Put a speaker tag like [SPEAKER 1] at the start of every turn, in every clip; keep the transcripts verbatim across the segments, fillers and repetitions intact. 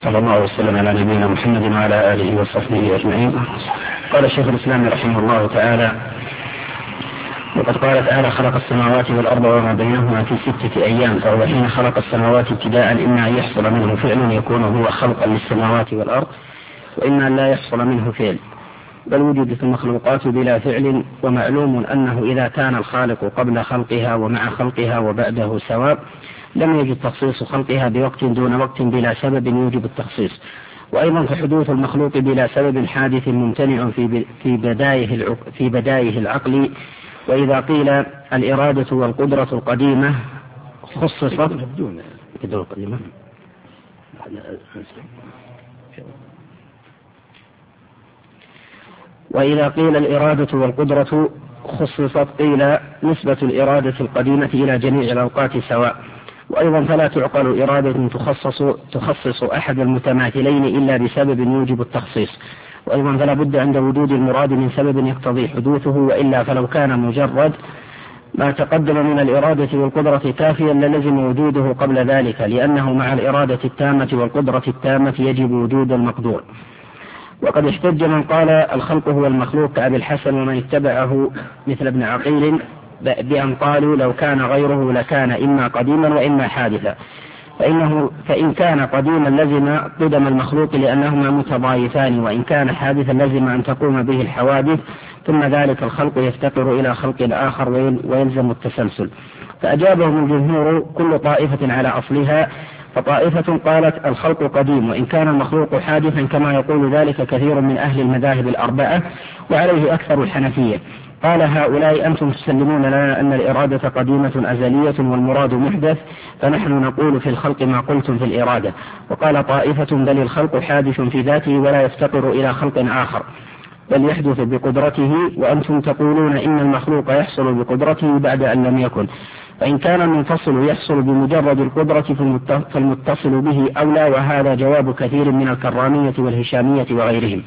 [SPEAKER 1] صلى الله وسلم على نبينا محمد وعلى آله وصحبه أجمعين. قال شيخ الإسلام رحمه الله تعالى: وقد قال تعالى: خلق السماوات والأرض وما بينهما في ستة أيام، فهو حين خلق السماوات ابتداء إما أن يحصل منه فعل يكون هو خلقا للسماوات والأرض، وإما أن لا يحصل منه فعل، بل وجدت المخلوقات بلا فعل. ومعلوم أنه إذا كان الخالق قبل خلقها ومع خلقها وبعده سواء لم يجد تخصيص خلقها بوقت دون وقت بلا سبب يوجب التخصيص. وأيضا فحدوث المخلوق بلا سبب حادث ممتنع في في بدايه في بدايه العقل. وإذا قيل الإرادة والقدرة القديمة خصصت القديمة وإذا قيل الإرادة والقدرة خصصت قيل نسبة الإرادة القديمة إلى جميع الأوقات سواء. وأيضا فلا تعقل إرادة تخصص, تخصص أحد المتماثلين إلا بسبب يوجب التخصيص. وأيضا فلا بد عند وجود المراد من سبب يقتضي حدوثه، وإلا فلو كان مجرد ما تقدم من الإرادة والقدرة كافيا للزم وجوده قبل ذلك، لأنه مع الإرادة التامة والقدرة التامة يجب وجود المقدور. وقد احتج من قال الخلق هو المخلوق كأبي الحسن ومن اتبعه مثل ابن عقيل بأن قالوا لو كان غيره لكان إما قديما وإما حادثا، فإنه فإن كان قديما لزم قدم المخلوق لأنهما متضايفان، وإن كان حادثا لزم أن تقوم به الحوادث، ثم ذلك الخلق يفتقر إلى خلق آخر ويلزم التسلسل. فأجابهم الجمهور كل طائفة على أصلها، فطائفة قالت الخلق قديم وإن كان المخلوق حادثا، كما يقول ذلك كثير من أهل المذاهب الأربعة وعليه أكثر الحنفية. قال هؤلاء أنتم تسلمون لنا أن الإرادة قديمة أزلية والمراد محدث، فنحن نقول في الخلق ما قلتم في الإرادة. وقال طائفة بل الخلق حادث في ذاته ولا يفتقر إلى خلق آخر، بل يحدث بقدرته، وأنتم تقولون إن المخلوق يحصل بقدرته بعد أن لم يكن، فإن كان المنفصل يحصل بمجرد القدرة فالمتصل به أولى. وهذا جواب كثير من الكرامية والهشامية وغيرهم.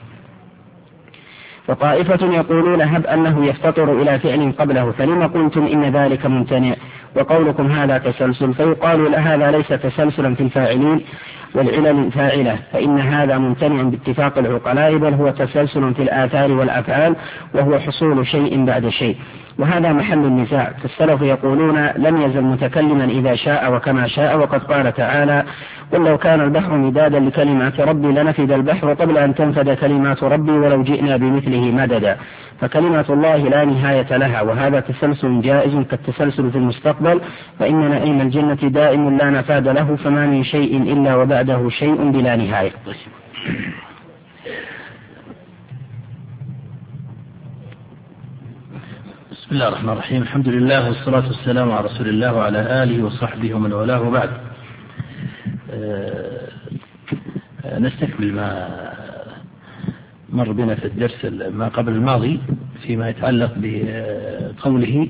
[SPEAKER 1] وطائفة يقولون هب أنه يفتقر إلى فعل قبله، فلما قلتم إن ذلك ممتنع وقولكم هذا تسلسل؟ فيقال هذا ليس تسلسلا في الفاعلين والعلل الفاعلة، فإن هذا ممتنع باتفاق العقلاء، بل هو تسلسل في الآثار والأفعال، وهو حصول شيء بعد شيء، وهذا محل النزاع. فالسلف يقولون لم يزل متكلما إذا شاء وكما شاء، وقد قال تعالى: قل لو كان البحر مدادا لكلمات ربي لنفد البحر قبل أن تنفد كلمات ربي ولو جئنا بمثله مددا. فكلمات الله لا نهاية لها، وهذا تسلسل جائز كالتسلسل في المستقبل، فإن نعيم الجنة دائم لا نفاد له، فما من شيء إلا وبعده شيء بلا نهاية.
[SPEAKER 2] بسم الله الرحمن الرحيم. الحمد لله والصلاة والسلام على رسول الله وعلى آله وصحبه ومن والاه، وبعد. أه نستكمل ما مر بنا في الدرس ما قبل الماضي فيما يتعلق بقوله: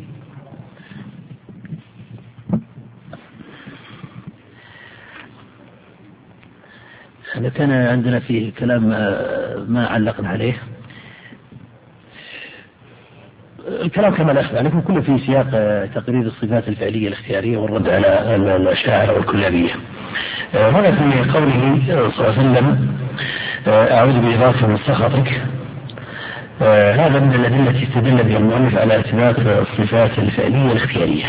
[SPEAKER 2] كان عندنا فيه كلام ما علقنا عليه. الكلام كما لا يخفى عليكم كله في سياق تقرير الصفات الفعلية الاختيارية والرد على الأشاعرة والكلابية. هنا في قوله صلى الله عليه وسلم: أعوذ برضاك من سخطك، هذا من الأدلة التي استدل بها المؤلف على إثبات الصفات الفعلية الاختيارية.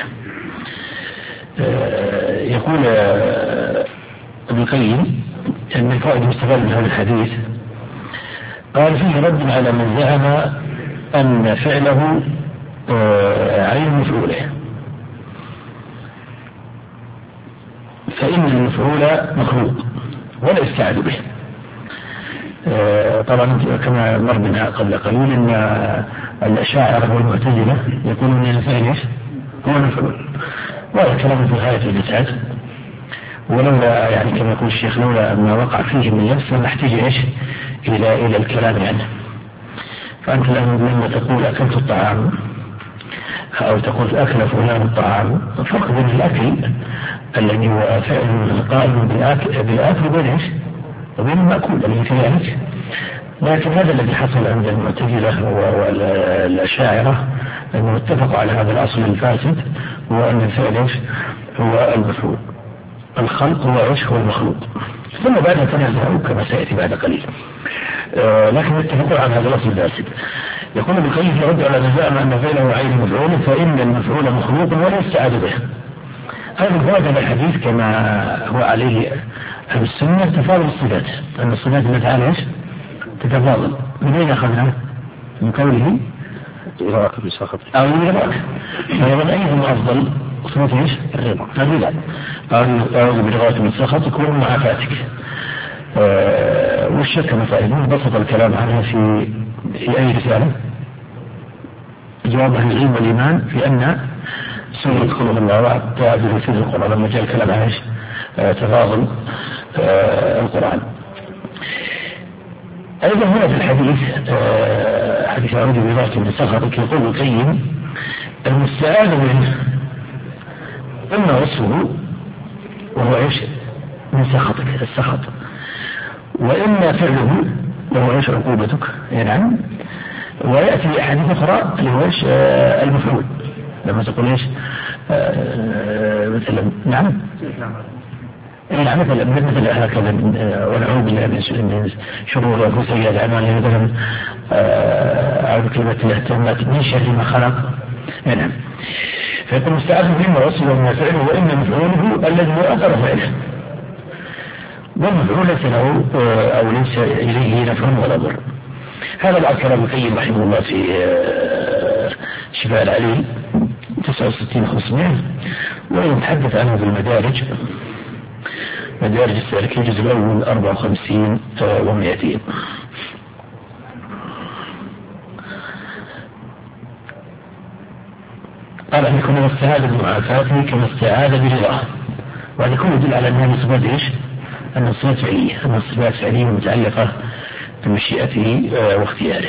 [SPEAKER 2] يقول ابن القيم أن الفائدة المستفادة من هذا الحديث، قال فيه رد على من زعم أن فعله عين مفعوله، فإن المفعول مخلوق ولا يستعد به. طبعا كما مر بنا قبل قليل أن الأشاعرة والمعتزلة يقولون أن الفعل هو المفعول، وهذا كلام في غاية الإسعاف، ولولا يعني كما يقول الشيخ لولا ما وقع فيه من نفس نحتاج إيش إلى إلى الكلام عنه. فأنت الآن لما تقول أكلت الطعام أو تقول أكل فلان الطعام، فرق بين الأكل الذي هو فعل قائم بالأكل وبين وبين المأكول الذي كذلك. لكن هذا الذي حصل عند المعتزلة والأشاعرة أنه اتفقوا على هذا الأصل الفاسد، هو أن الفعل هو المفعول. الخلق هو عشق والمخلوق، ثم بعدها تنازعوا كما سيأتي بعد قليل. آه لكن اتفقوا على هذا الأصل الفاسد. يقول ابن القيم يرد على من زعم أن فعله عين مفعول فإن المفعول مخلوق ولا يستعاد به. هذا الفوائد من الحديث كما هو عليه أهل السنة تفاضل الصفات، أن الصفات التي تعالى ايش؟ تتفاضل. من أين أخذنا؟ من قوله
[SPEAKER 1] إراك بسخط
[SPEAKER 2] أو من إراك. فيظن أيهما أفضل؟ صفة ايش؟
[SPEAKER 1] الرضا.
[SPEAKER 2] الرضا. أعوذ برضاك من سخطك ومن معافاتك. أه والشك مسائل بسط الكلام عنها في في أي رسالة؟ جواب عن العلم والإيمان في أن سورة قل الله وعد في القرآن لما جاء الكلام عن ايش؟ أه تفاضل أه القرآن. أيضا هنا في الحديث أه حديث أعوذ برضاك من سخطك يقول القيم المستعاذ منه إما وصفه وهو ايش؟ من سخطك السخط، وإما فعله وهو ايش؟ عقوبتك. نعم. ويأتي أحاديث أخرى اللي هو ايش؟ آه المفعول لما تقول ايش؟ آه مثلا نعم نعم مثلا مثل هكذا ونعوذ بالله من شرور أنفسنا وأعمالنا مثلا أعوذ بكلمة الله التامات من شر ما خلق. نعم. فيكون مستعاذ منه وصفه وما فعله وإن مفعوله الذي هو أثر فعله، والمفعول ليس له أو ليس إليه نفع ولا ضر. هذا بعد كلام القيم رحمه الله في شفاء العليل تسعة وستين خمسمائة، ويتحدث عنه في المدارج مدارج السالكين الجزء الأول أربعة وخمسين ومئتين. قال أن يكون استعاذ بمعافاته كما استعاذ برضاه، وهذا يكون يدل على أنها صفات إيش؟ أن الصفات فعلية، أن الصفات فعلية متعلقة بمشيئته واختياره.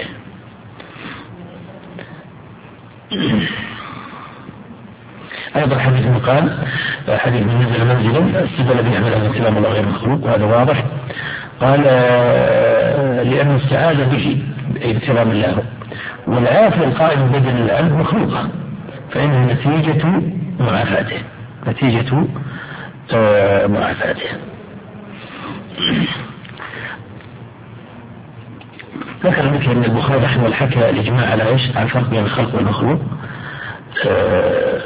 [SPEAKER 2] أيضا حديث قال حديث من نزل منزلا الصفة الذي يحمل على كلام الله غير مخلوق، وهذا واضح. قال لأن استعاذ به أي بكلام الله، والعافية القائم بدل العبد مخلوقة فإنها نتيجة معافاته نتيجة آه معافاته. ذكر مثل أن البخاري رحمه الله حكى الإجماع على إيش؟ على الفرق بين الخلق والمخلوق. آه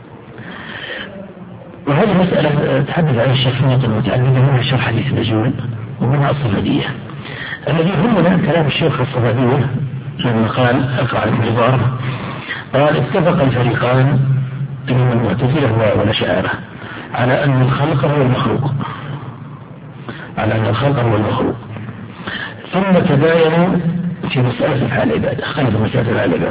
[SPEAKER 2] وهذه مسألة تحدث عن الشيخ ناطق المتعلمة منها شرح حديث النجوم ومنها الصفدية. الذي يهمنا كلام الشيخ الصفدية لما قال أقع الكبار، قال اتفق الفريقان من المعتزلة والأشاعرة على أن الخلق هو المخلوق على أن الخلق هو المخلوق ثم تباينوا في مسألة أفعال العباد، اختلفوا مسألة أفعال العباد.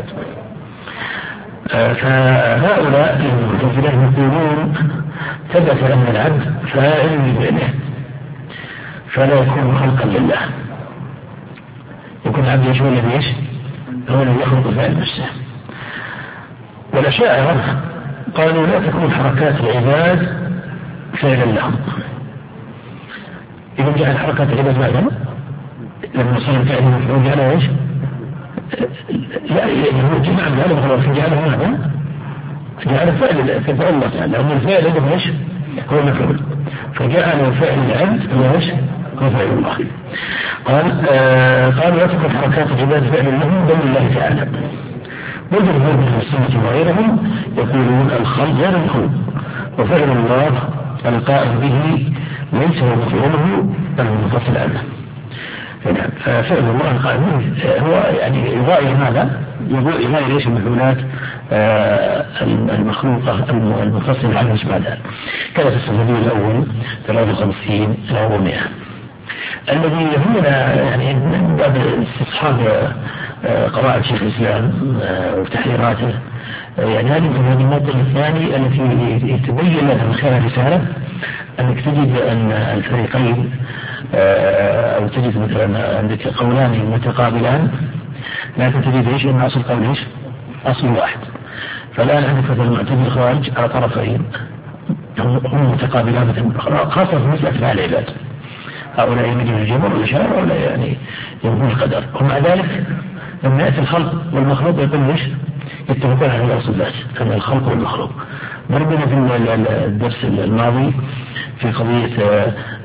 [SPEAKER 2] فهؤلاء المعتزلة يقولون ثبت أن العبد فاعل بفعله فلا يكون خلقا لله، يكون العبد يشغل بإيش؟ هو الذي يخلق فعل نفسه. والأشاعرة قالوا لا تكون حركات العباد فعلا لهم. إذا جعل حركات العباد ماذا؟ لما صار فعل مفعول جعله ايش؟ لا يعني هو جمع من هذا خلاص جعله ماذا؟ جعل فعل فعل الله تعالى، لأن الفعل هذا ايش؟ هو مفعول، فجعل فعل العبد هو ايش؟ هو فعل الله. قال آه قالوا لا تكون حركات العباد فعلا لهم بل الله تعالى. والجمهور من السنة وغيرهم يقولون الخلق غير مخلوق، وفعل الله القائم به ليس هو مفعوله بل منفصل عنه. فعل الله القائم به هو يعني يغاير ماذا؟ يغاير ايش؟ المفعولات المخلوقة المنفصلة عنه سبحانه. كان في الصفدي الأول ثلاثة وخمسين ومئة. الذي يهمنا يعني من باب استصحاب قواعد شيخ الإسلام وتحريراته، يعني هذه من المادة الثانية التي تبين لنا من خلال الرسالة أنك تجد أن الفريقين أو تجد مثلا عندك قولان متقابلان، لكن تجد إيش؟ أن أصل قول إيش؟ أصل واحد. فالآن عندك مثلا المعتزلة الخوارج على طرفين هم متقابلان خاصة في مسألة أفعال العباد، هؤلاء يميلون الجبر والإشارة ولا يعني يميلون القدر، ومع ذلك لما يأتي الخلق والمخلوق يقول إيش؟ يتفقون على الأصل الذات أن الخلق والمخلوق. ضربنا في الدرس الماضي في قضية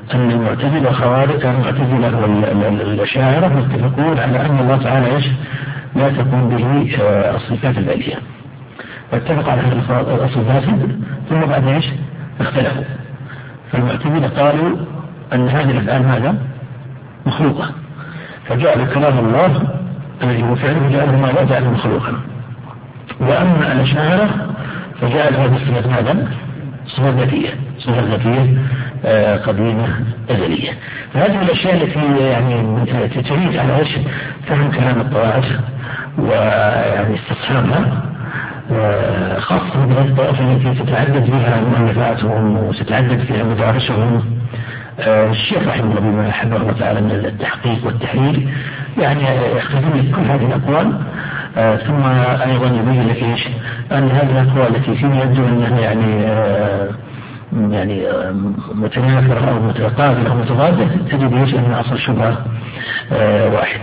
[SPEAKER 2] أن المعتزلة والخوارج المعتزلة والأشاعرة متفقون على أن الله تعالى إيش لا تكون به الصفات البالية، واتفق على الأصل الفاسد، ثم بعد إيش اختلفوا. فالمعتزلة قالوا أن هذه الأفعال ماذا مخلوقة، فجعل كلام الله الذي هو فعله جعله ما جعله مخلوقا. وأما الأشاعرة فجعل هذه الصفات ماذا صفة ذاتية، صفة ذاتية آه قديمة أزلية. فهذه الأشياء التي يعني تريد على وجه فهم كلام الطوائف ويعني استصحابها، آه خاصة بهذه الطوائف التي تتعدد فيها مؤلفاتهم وتتعدد فيها مدارسهم. آه الشيخ رحمه الله بما حفظه الله تعالى من التحقيق والتحرير يعني يختزل لك كل هذه الأقوال، آه ثم أيضا يبين لك إيش أن هذه الأقوال التي فيها يبدو أنها يعني آه يعني متنافرة أو متقابلة أو متضادة، تجد إيش أن أصل الشبهة آه واحد.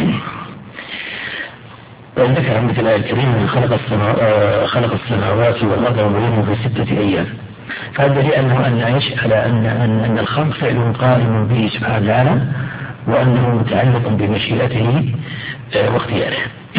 [SPEAKER 2] ذكر مثل الآية الكريمة خلق السماوات آه خلق السماوات والأرض وبينهم في ستة أيام، فهذا دليل أنه أن إيش على أن أن أن الخلق فعله قائم به سبحانه وتعالى، وأنه متعلق بمشيئته آه واختياره.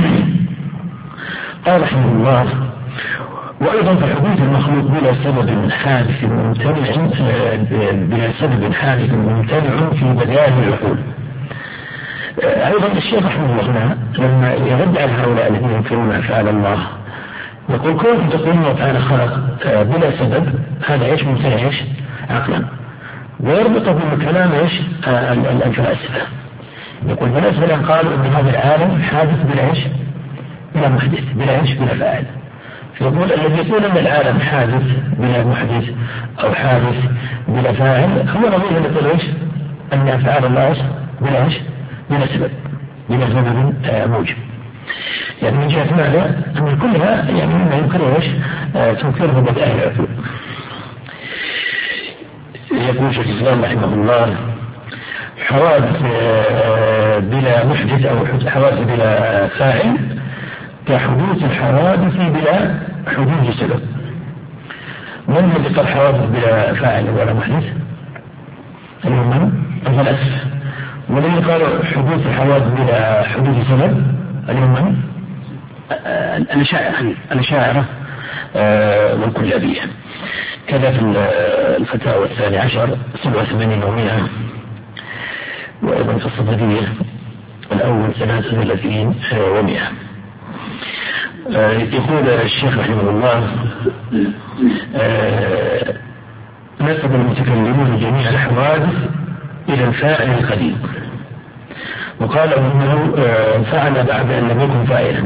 [SPEAKER 2] قال رحمه الله: وأيضا فحدوث المخلوق بلا سبب حادث ممتنع بلا سبب حادث ممتنع في بدائع العقول. أيضا الشيخ رحمه الله لما يرد على هؤلاء الذين ينكرون أفعال الله يقول: كونكم تقولون الله تعالى خلق بلا سبب، هذا ايش ممتنع ايش عقلا، ويربطه بكلام ايش الفلاسفة. يقول الفلاسفة قالوا ان هذا العالم حادث بلا ايش بلا محدث بلا ايش بلا فاعل. يقول الذي يقول ان العالم حادث بلا محدث او حادث بلا فاعل هو نظير يقول ايش ان افعال الله بلا ايش بلا سبب بلا سبب موجب. يعني من جهة ماذا؟ أن كلها يعني مما يمكن ايش تنكره بدائع العقول. يقول شيخ الإسلام رحمه الله: حوادث بلا محدث أو حوادث بلا فاعل كحدوث الحوادث بلا حدوث سبب. من الذي قال حوادث بلا فاعل ولا محدث؟ اليوم الفلاسفة. والذي قال حدوث الحوادث بلا حدوث سبب اليوم الأشاعرة الأشاعرة والكلابية. كذا في الفتاوى الثاني عشر سبعة وثمانين ومئة، وأيضا في الصفدية الأول ثلاثة وثلاثين ومئة. يقول الشيخ رحمه الله: نسب المتكلمون جميع الحوادث إلى الفاعل القديم، وقال انه فعل بعد ان لم يكن فاعلا.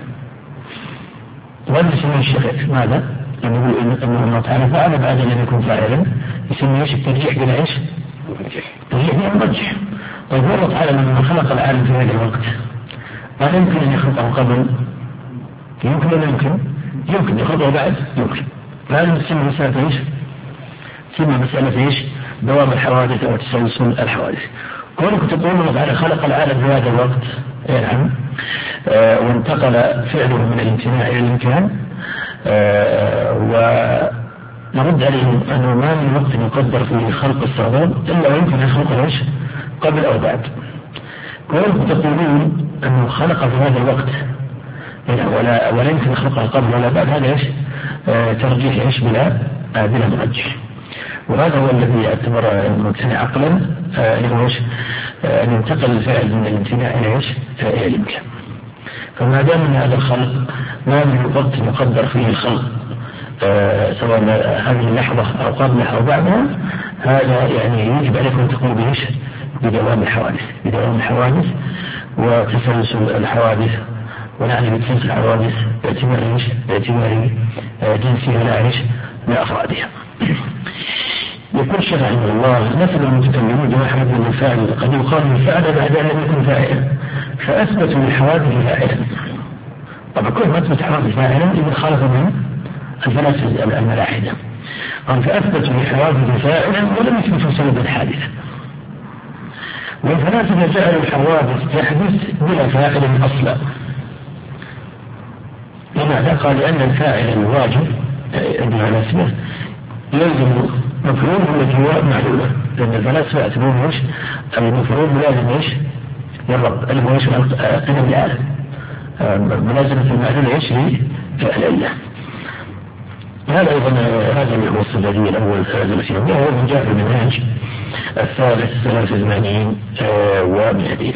[SPEAKER 2] وهذا يسميه الشيخ ماذا؟ يقول انه الله تعالى فعل بعد ان لم يكن فاعلا، يسميه ايش الترجيح بلا ايش؟ الترجيح بلا مرجح. طيب الله تعالى لما خلق العالم في هذا الوقت هل يمكن ان يخلقه قبل؟ يمكن ولا يمكن؟ يمكن يخلقه بعد؟ يمكن. فهذا تسمى مسألة ايش؟ تسمى مسألة ايش؟ دوام الحوادث او تسلسل الحوادث. كونك تقول الله تعالى خلق العالم في هذا الوقت يعني آه وانتقل فعله من الامتناع الى الامكان، آه ونرد عليهم انه ما من وقت يقدر فيه خلق الصغار الا ويمكن ان يخلقه ايش قبل او بعد. كونك تقولون انه خلق في هذا الوقت ولا ولا يمكن خلقه قبل ولا بعد، هذا ايش آه ترجيح ايش بلا آه بلا مرجح. وهذا هو الذي يعتبر الممتنع عقلا انه ايش ان ينتقل الفاعل من الامتناع الى ايش الى الامكان. فما دام من هذا الخلق ما من وقت يقدر فيه الخلق آه سواء هذه اللحظه او قبلها او بعدها، هذا يعني يجب عليكم ان تقوموا بايش بدوام الحوادث بدوام الحوادث وتسلسل الحوادث، ونعني بتسلسل الحوادث باعتبار ايش باعتبار جنسها لا ايش لا افرادها. يقول الشيخ رحمه الله: نسب المتكلمون جماعة من الفاعل قد يقال الفاعل بعد ان لم يكن فاعلا، فاثبتوا للحوادث فاعلا. طبعا كل ما اثبت حوادث فاعلا اذا خالف من الفلاسفه الملاحده، قال فاثبتوا للحوادث فاعلا ولم يثبتوا سبب الحادثه. والفلاسفه جعلوا الحوادث تحدث بلا فاعل اصلا. لماذا؟ قال لان الفاعل الواجب عند الفلاسفه يلزم مفعول التي هو معلولة، لأن الفلاسفة يعتبرون ايش؟ المفعول ملازم ايش؟ للرب، اللي هو ايش؟ قدم العالم، ملازمة المعلولة ايش؟ للعلة. هذا أيضا هذا اللي هو الصدادي الأول ثلاثة وهو من جاء في المنهاج الثالث ثلاثة وثمانين ومئتين.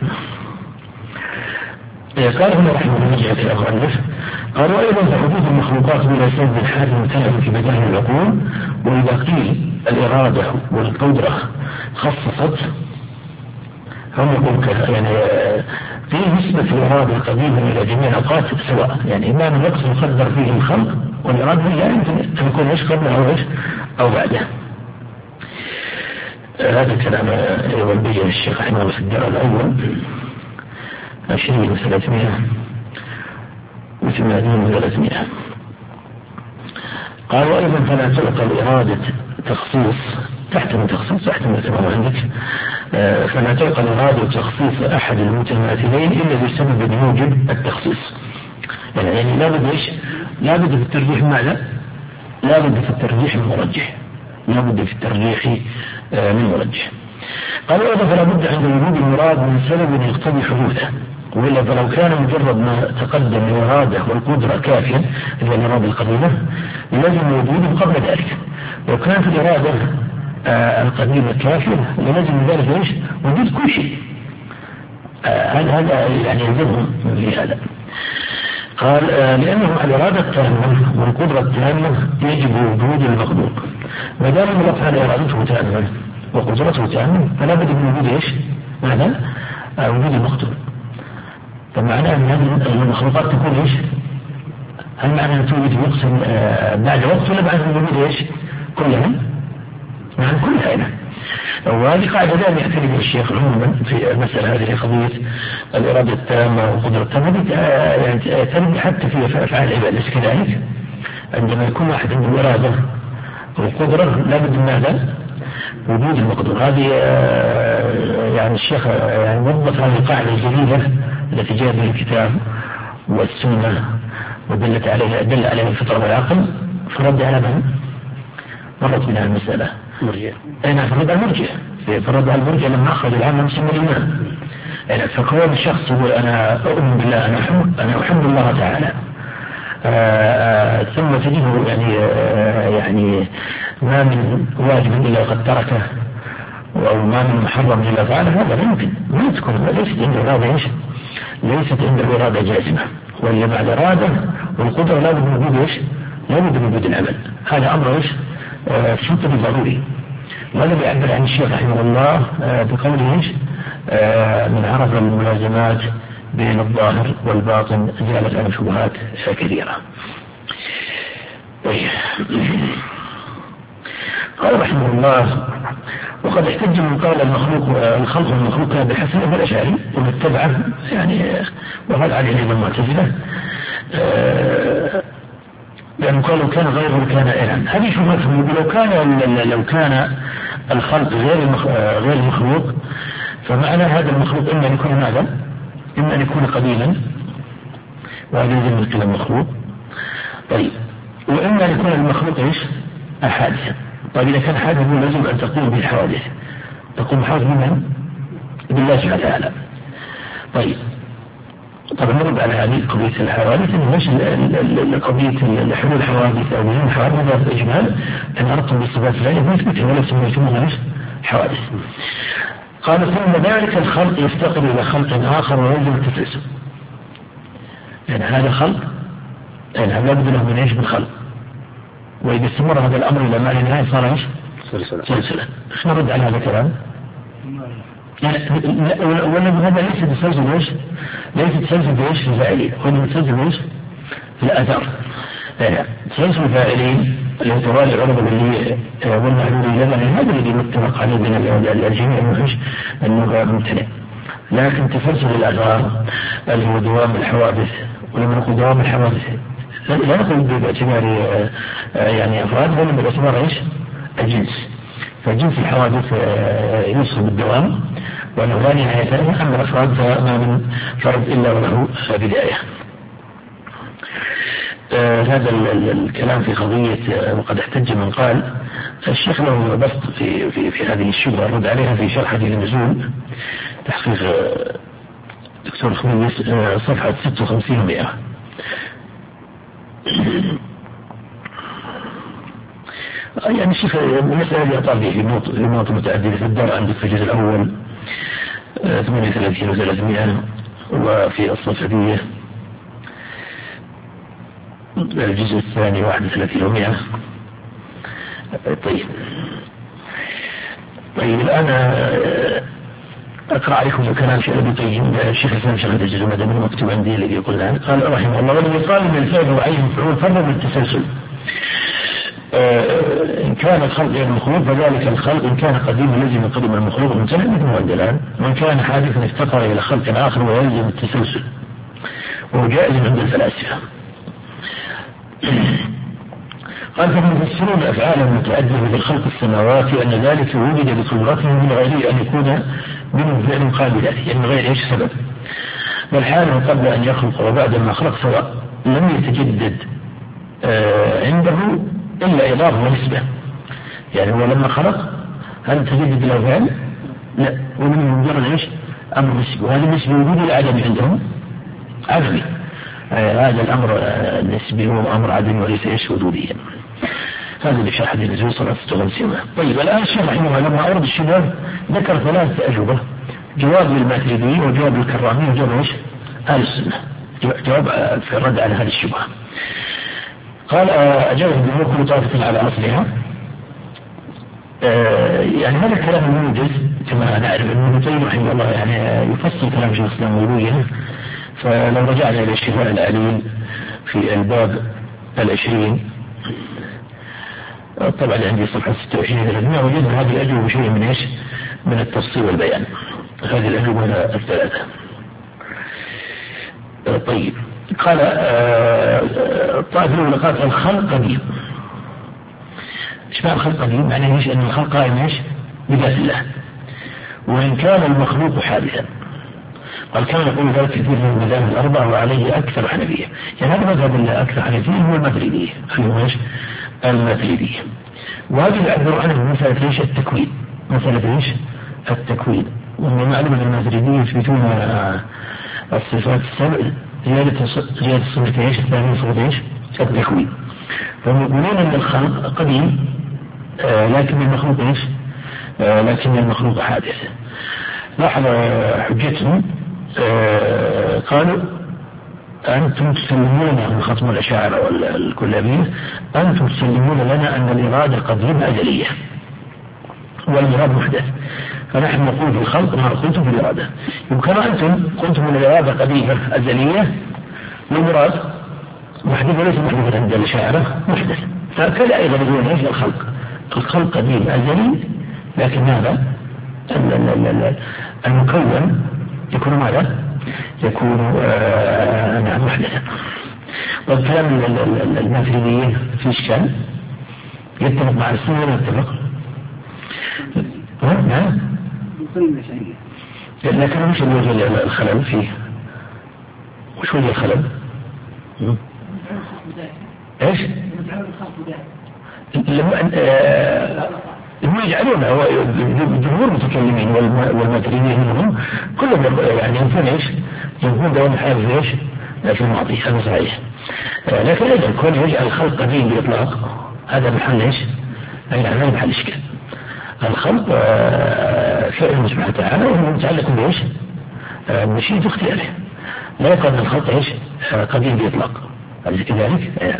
[SPEAKER 2] قال هنا رحمه الله في المؤلف قال وأيضا فحدوث المخلوقات بلا سبب الحال متلف في مجال العقول، وإذا قيل الإرادة والقدرة خصصت هم يقول يعني في نسبة الإرادة القديمة إلى جميع الأوقات سواء، يعني إما من وقت يقدر فيه الخلق والإرادة لا يمكن أن يكون إيش قبل أو إيش أو بعده. هذا كلام يوبيه الشيخ رحمه الله في الدرع الأول عشرين وثلاثمائة وثمانين وثلاثمائة. قال وأيضا فلا تعطى الإرادة تخصيص تحت من تخصيص تحت من تمام عندك فلا تعطى الإرادة تخصيص أحد المتماثلين إلا بسبب يوجب التخصيص. يعني, يعني لا بد إيش؟ لا بد في الترجيح ماذا؟ لا بد في الترجيح من مرجح، لا بد في الترجيح من مرجح. قال وأيضا فلا بد عند وجود المراد من سبب يقتضي حدوثه، وإلا فلو كان مجرد ما تقدم الإرادة والقدرة كافيا اللي هي الإرادة القديمة لازم وجوده قبل ذلك. لو كانت الإرادة آه القديمة كافية لازم ذلك ايش؟ وجود كل شيء. هل آه هذا يعني يلزمهم في هذا؟ قال آه لأنه الإرادة التامة والقدرة التامة يجب وجود المخلوق، ما دام الله تعالى إرادته تامة وقدرته تامة فلا بد من وجود ايش؟ ماذا؟ آه وجود المخلوق. فمعناه أن هذه المخلوقات تكون ايش؟ هل معنى أن توجد يقسم آه بعد وقت ولا بعد وجود ايش؟ كلها؟ نعم كلها هنا. وهذه قاعدة دائما يعتني بها الشيخ عموما في المسألة هذه قضية الإرادة التامة والقدرة التامة، يعني ترد حتى في أفعال العباد ليس كذلك. عندما يكون واحد عنده إرادة والقدرة لابد من ماذا؟ وجود المقدور. هذه يعني الشيخ يعني وضح هذه القاعدة الجديدة التي جاء بها الكتاب والسنة ودلت عليها دل عليها الفطرة والعقل، فرد على من؟ مرت منها المسألة مرجع. أنا فرد على المرجع، فرد على المرجع لما أخذ العام مسمى الإيمان. يعني فكون الشخص يقول أنا أؤمن بالله أنا أحب أنا أحب الله تعالى آآ آآ ثم تجده يعني يعني ما من واجب إلا قد تركه أو ما من محرم إلا فعله، هذا لا يمكن، ما تكون ليست عنده إرادة إيش؟ ليست عنده إرادة جازمة، وإلا مع الإرادة والقدرة لا بد من وجود إيش؟ لا بد من وجود العمل. هذا أمر إيش؟ شرط ضروري. وهذا بيعبر عن الشيخ رحمه الله بقوله ايش؟ من عرف الملازمات بين الظاهر والباطن زالت عن شبهات كثيرة. قال رحمه الله وقد احتج من قال المخلوق الخلق المخلوق كان بحسن الأشاعري ومن اتبعه يعني وهذا عليه أيضا المعتزلة لأنه قال لو كان غيره كان إعلان. هذه شبهتهم. لو كان لو كان الخلق غير غير المخلوق فمعنى هذا المخلوق إما أن يكون ماذا؟ إما أن يكون قديما وهذا يلزم الكلام مخلوق. طيب وإما أن يكون المخلوق إيش؟ حادثا. طيب إذا كان حادثا لازم أن تقوم بالحوادث، تقوم حادث منها بالله سبحانه وتعالى. طيب طبعا نرد على هذه قضية الحوادث إن مش قضية حلول الحوادث أو بدون حوادث هذا إجمال أن أردتم بالصفات العليا نثبتها ولا سميتموها حوادث. قال ثم ذلك الخلق يفتقر إلى خلق آخر ويلزم التسلسل. يعني هذا خلق يعني لا بد له من إيش؟ من خلق. وإذا استمر هذا الأمر إلى ما لا نهاية صار إيش؟ سلسلة. إيش نرد على هذا الكلام؟ ولا هذا ليس تسلسل إيش؟ ليس تسلسل بإيش؟ في الفاعلين، وإنما تسلسل إيش؟ في الآثار. تسلسل الفاعلين اللي هو توالي العلماء اللي والمعلولين لنا هذا الذي متفق عليه بين الجميع أنه ممتنع. لكن تسلسل الآثار اللي هو دوام الحوادث، ولما نقول دوام الحوادث لا نقول باعتبار يعني أفراد ولا باعتبار إيش؟ الجنس. فجنس الحوادث يوصف بالدوام وأنه لا نهاية له، أما الأفراد فما من فرد إلا وله بداية. آه هذا الكلام في قضية وقد احتج من قال الشيخ له بسط في, في, في هذه الشبهة الرد عليها في شرح حديث النزول تحقيق دكتور خميس صفحة ستة وخمسين ومئة. يعني الشيخ المسألة اللي أطال به في نقط متعددة في الدار عندك في الجزء الأول ثمانية وثلاثين وثلاثمائة وفي الصفحية الجزء الثاني واحد وثلاثين ومئة. طيب طيب الآن أقرأ عليكم كلام شيخ ابن القيم الشيخ الإسلام شيخ الجزء المدني مكتوب عندي الذي يقول الآن قال رحمه الله ولم يقال من الفعل وعين فعول فرض بالتسلسل إن كان الخلق غير المخلوق فذلك الخلق إن كان قديما لزم قدم المخلوق منتهى مثل ما عند الآن وإن كان حادثا افتقر إلى خلق آخر ويلزم التسلسل وهو جائز عند الفلاسفة. قال فهم يفسرون أفعالا متعددة بالخلق السماوات أن ذلك وجد بقدرته من غير أن يكون منه فعل قابلات يعني من غير إيش سبب بل حاله قبل أن يخلق وبعد ما خلق سواء لم يتجدد آه عنده إلا إضافة ونسبة يعني هو لما خلق هل تجدد له فعل؟ لا ومن مجرد إيش أمر نسبي وهذا النسبي وجود العدم عندهم عدمي آه هذا الأمر النسبي هو أمر عدمي وليس إيش وجوديا. هذا اللي شرح حديث النزول صلى الله عليه وسلم. طيب الآن الشيخ رحمه الله لما أورد الشباب ذكر ثلاثة أجوبة جواب للماتريدي وجواب للكرامي وجواب إيش أهل السنة جواب في الرد على هذه الشبهة. قال أجاب الجمهور كل طائفة على أصلها يعني هذا الكلام الموجز كما نعرف أن ابن تيمية رحمه الله يعني يفصل كلام شيخ الإسلام ويبينه فلو رجعنا إلى الشفاء العليل في الباب العشرين طبعا عندي صفحة ستة وعشرين ثلاثمائة وجدنا هذه الأجوبة شيء من إيش من التفصيل والبيان هذه الأجوبة الثلاثة. طيب قال الطائفة الأولى قال الخلق قديم. ايش معنى الخلق قديم؟ معناه ايش ان الخلق قائم ايش بذات الله وان كان المخلوق حادثا. قال كما يقول ذلك كثير من المذاهب الأربعة وعليه أكثر حنفية يعني هذا مذهب الأكثر حنفية هو الماتريدية هو ايش الماتريدية وهذه يعبر عنه مسألة ايش التكوين مسألة ايش التكوين ومن معلوم أن الماتريدية يثبتون الصفات السبع زيادة زيادة الصفة ايش الثانية صفة ايش التكوين فهم يقولون أن الخلق قديم آه لكن المخلوق ايش آه لكن المخلوق حادث. لاحظ حجتهم آه قالوا أنتم تسلمون من خصم الأشاعرة والكلابيين أنتم تسلمون لنا أن الإرادة قديمة أزلية والمراد محدث فنحن نقول في الخلق ما قلتم في الإرادة وكما أنتم قلتم من الإرادة قديمة أزلية والمراد محدث وليس محدثا عند الأشاعرة محدث فكذا أيضا يقولون ايش الخلق الخلق قديم أزلي لكن هذا المكون يكون ماذا يكون آه محدثا. والكلام الماتريديين في الشأن يتفق مع السنة ولا يتفق؟ نعم لكن مش الوجه الخلل فيه وش وجه الخلل؟ ايش؟ هم يجعلون جمهور المتكلمين والماتريديين منهم كلهم يعني ينفون ايش؟ ينفون دوام الحال في ايش؟ في الماضي هذا صحيح. لكن ايضا كون يجعل الخلق قديم باطلاق هذا محل ايش؟ اي نعم هذا محل اشكال. الخلق فعل الله سبحانه وتعالى وهو متعلق بايش؟ بشيء اختياره لا يقال ان الخلق ايش؟ قديم باطلاق أليس كذلك؟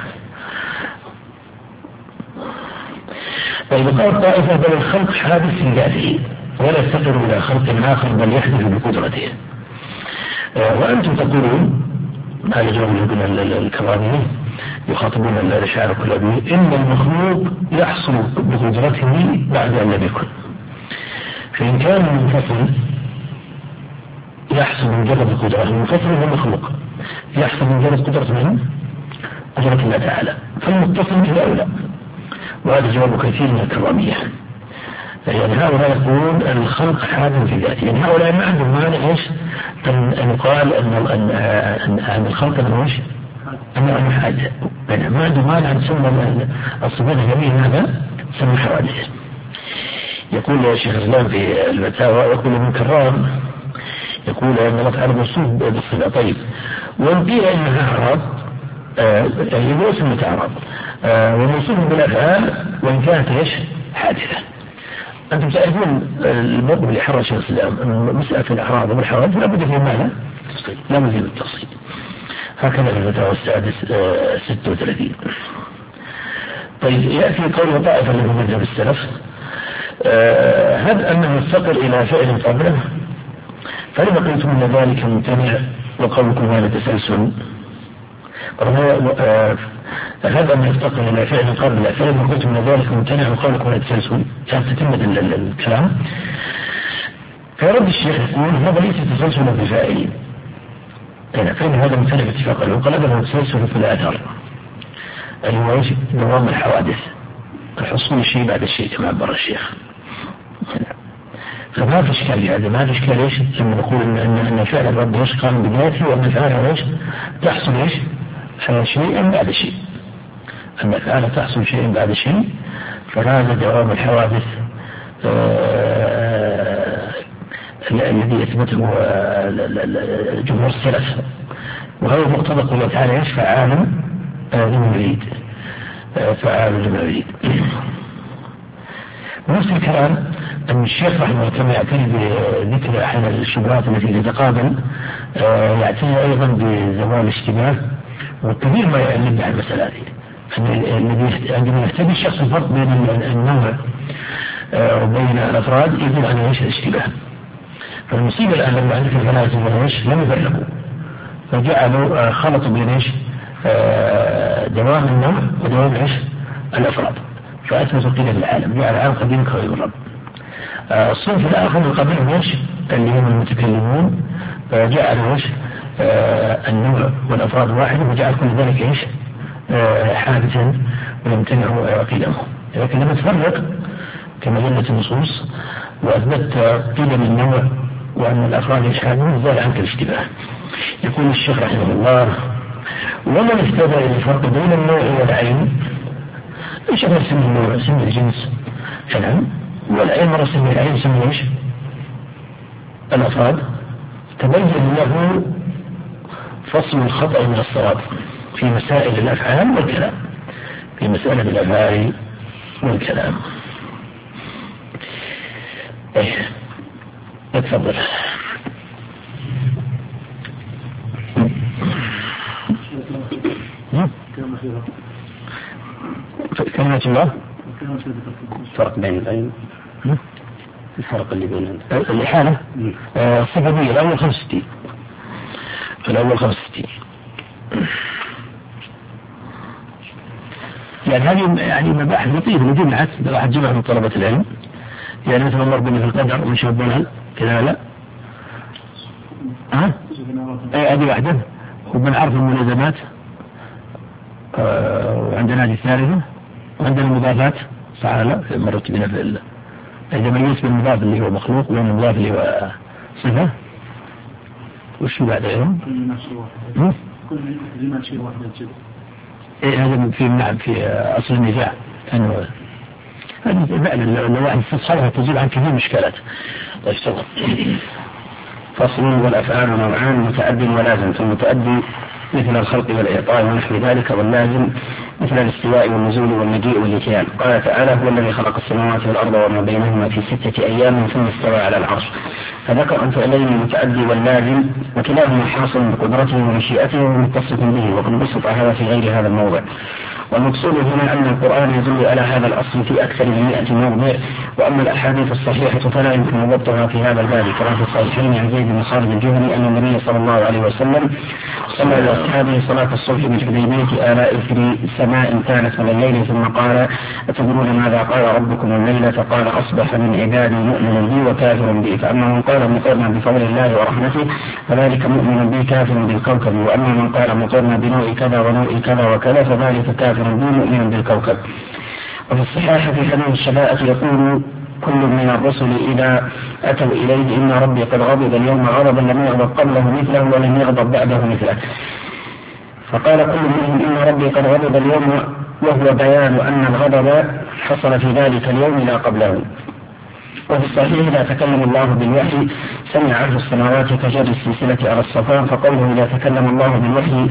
[SPEAKER 2] طيب قال طائفة بل الخلق حادث في ذاته ولا يفتقر إلى خلق آخر بل يحدث بقدرته. وأنتم تقولون هذا جواب الكرامي يخاطبون الأشاعرة الكلابيين إن المخلوق يحصل بقدرته بعد أن لم يكن فإن كان المنفصل يحصل من مجرد القدرة المنفصل هو المخلوق يحصل من مجرد قدرة منه قدرة الله تعالى فالمتصل إلى أولى وهذا جواب كثير من الكرامية يعني هؤلاء يقولون الخلق حادث في ذاته يعني هؤلاء ما عندهم مانع ايش ان يقال ان ان ان الخلق انه ايش أنا حاجة ما عنده مانع نسمى الصفات الجميلة هذا سمى حوادث. يقول الشيخ الإسلام في الفتاوى يقول ابن كرام يقول أن الله تعالى موصوف بالصفة. طيب وإن قيل إنها أعراض يقول اسمها أعراض وموصوف بالأفعال وإن كانت إيش حادثة. أنتم تعرفون الموقف اللي حرر الشيخ الإسلام مسألة الأعراض والحوادث لا بد فيه ماذا؟ لا بد من التفصيل. هكذا في الفتاوى السادس ستة وثلاثين. طيب يأتي قول طائفة من مذهب السلف هل أنه يفتقر إلى فعل قبله فلما قلتم أن ذلك ممتنع وقولكم هذا تسلسل. هذا أنه يفتقر إلى فعل قبله فلما قلتم أن ذلك ممتنع وقولكم هذا تسلسل كانت تتمة الكلام. فيرد الشيخ يقول هذا ليس تسلسل في فاعلين فإن هذا ممتنع باتفاق وقال هذا تسلسل في الآثار اللي هو دوام الحوادث الحصول الشيء بعد الشيء كما عبر الشيخ. فما في إشكال في هذا ما في إشكال إيش لما نقول إن إن فعل الرب إيش قام بدايته وأن فعله إيش تحصل إيش شيئا بعد شيء أن فعله تحصل شيئا بعد شيء فهذا دوام الحوادث الذي يثبته جمهور السلف وهو مقتضى قوله تعالى إيش فعال لمن يريد فعال لمن يريد. ونفس الكلام أن الشيخ رحمه الله كما يعتني بذكر أحد الشبهات التي تتقابل يعتني أيضا بزوال الاشتباه والكثير ما يعلم عن المسألة هذه الذي عندما يهتدي الشخص الفرق بين النوع وبين الأفراد يجب أن يعيش الاشتباه. فالمصيبة الآن لما عندك الفلاسفة لم يفرقوا فجعلوا خلطوا بين ايش دوام النوع ودوام ايش الأفراد فأثبتوا قيمة العالم جعل العالم قديم كغير الرب. الصنف الآخر من قبلهم ايش اللي هم المتكلمون فجعلوا ايش النوع والأفراد واحد وجعل كل ذلك ايش حادثا ويمتنعوا قيمه. لكن لما تفرق كما دلت النصوص وأثبت قيم النوع وأن الأفراد ايش حادثون زال عنك الاشتباه. يقول الشيخ رحمه الله ومن اهتدى إلى الفرق بين النوع والعين ايش هو اسم النوع اسم الجنس نعم والعين مرة اسم العين اسم ايش الأفراد تبين له فصل الخطأ من الصواب في مسائل الأفعال والكلام في مسائل الأفعال والكلام. ايه اتفضل. كلمة الله فرق بين العين الفرق اللي بين الإحالة الصفدية الأول خمس ستين الأول خمس ستين يعني هذه يعني مباحث لطيفة لجمعت راح تجمع من طلبة العلم يعني مثل الله ربنا في القدر ومن شبهها كذا لا ها اي هذه واحدة وبنعرف الملازمات وعندنا هذه الثالثة وعندنا المضافات تعالى مرت بنا في الله إذا ميز بالمضاف اللي هو مخلوق وين المضاف اللي هو صفة وش بعد غيرهم؟
[SPEAKER 3] كل كلمة شيء واحد كذا.
[SPEAKER 2] إيه هذا في نعم في أصل النزاع أنه هذه فعلا لو واحد استصحابها تزيل عن كثير مشكلات. طيب تفضل.
[SPEAKER 1] فصل والأفعال نوعان متأدي ولازم فالمتأدي مثل الخلق والإعطاء ونحو ذلك واللازم مثل الاستواء والنزول والمجيء والإتيان. قال تعالى هو الذي خلق السماوات والأرض وما بينهما في ستة أيام ثم استوى على العرش فذكر أن فعلين المتأدي واللازم وكلاهما حاصل بقدرته ومشيئته ومتصف به وقد بسط هذا في غير هذا الموضع. والمقصود هنا أن القرآن يدل على هذا الأصل في أكثر من مئة موضع وأما الأحاديث الصحيحة فلا يمكن ضبطها في هذا الباب كما في الصحيحين عن زيد بن خالد الجهني أن النبي صلى الله عليه وسلم صلى لأصحابه صلاة الصبح بالحديبية آلاء في سماء كانت من الليل ثم قال أتدرون ماذا قال ربكم الليلة فقال أصبح من عبادي مؤمن بي وكافر بي فأما من قال مطرنا بفضل الله ورحمته فذلك مؤمن بي كافر بالكوكب وأما من قال مطرنا بنوء كذا ونوء كذا وكذا فذلك كافر بي مؤمن بالكوكب. وفي الصحاح في حديث الشفاعة يقول كل من الرسل إذا أتوا إليه إن ربي قد غضب اليوم غضبا لم يغضب قبله مثله ولم يغضب بعده مثله. فقال كل منهم إن ربي قد غضب اليوم، وهو بيان أن الغضب حصل في ذلك اليوم لا قبله. وفي الصحيح لا تكلم الله بالوحي سمع عرش السماوات كجر السلسلة على الصفان، فقوله لا تكلم الله بالوحي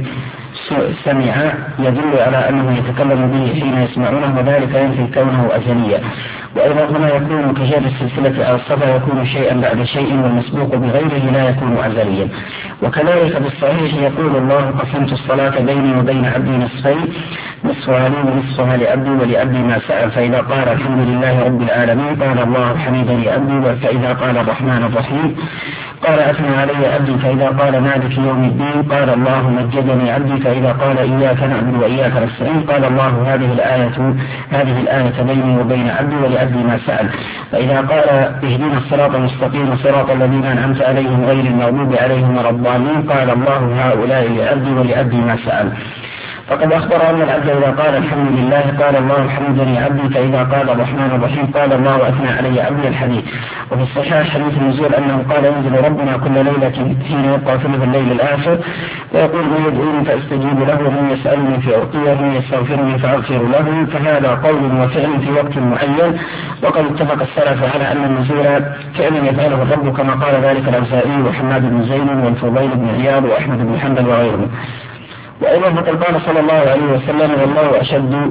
[SPEAKER 1] سمع يدل على أنه يتكلم به حين يسمعونه، وذلك ينفي كونه أزليا. وأيضا هنا يكون كجر السلسلة على الصفا يكون شيئا بعد شيء، والمسبوق بغيره لا يكون أزليا. وكذلك بالصحيح يقول الله قسمت الصلاة بيني وبين عبدي نصفين، نصفها لي ونصفها لعبدي ولعبدي ما سأل، فإذا قال الحمد لله رب العالمين قال الله حميدني عبدي، فإذا قال الرحمن الرحيم قال أثنى علي عبدي، فإذا قال مالك يوم الدين قال الله مجدني عبدي، فإذا قال إياك نعبد وإياك نستعين قال الله هذه الآية هذه الآية بيني وبين عبدي ولعبدي ما سأل، فإذا قال اهدنا الصراط المستقيم صراط الذين أنعمت عليهم غير المغضوب عليهم ولا الضالين قال الله هؤلاء لعبدي ولعبدي ما سأل. فقد أخبر أن العبد إذا قال الحمد لله قال الله حمدني عبدي، فإذا قال الرحمن الرحيم قال الله أثنى علي عبدي الحديث. وفي الصحيح حديث النزول أنه قال ينزل ربنا كل ليلة حين يبقى ثلث الليل الآخر ويقول من يدعوني فاستجيب له، ومن يسألني فأعطيه، ومن يستغفرني فأغفر له، فهذا قول وفعل في وقت معين. وقد اتفق السلف على أن النزول فعل يفعله الرب كما قال ذلك الأوزاعي وحماد بن زيد والفضيل بن عياض وأحمد بن حنبل وغيرهم. وأيضا فقد قال صلى الله عليه وسلم والله أشد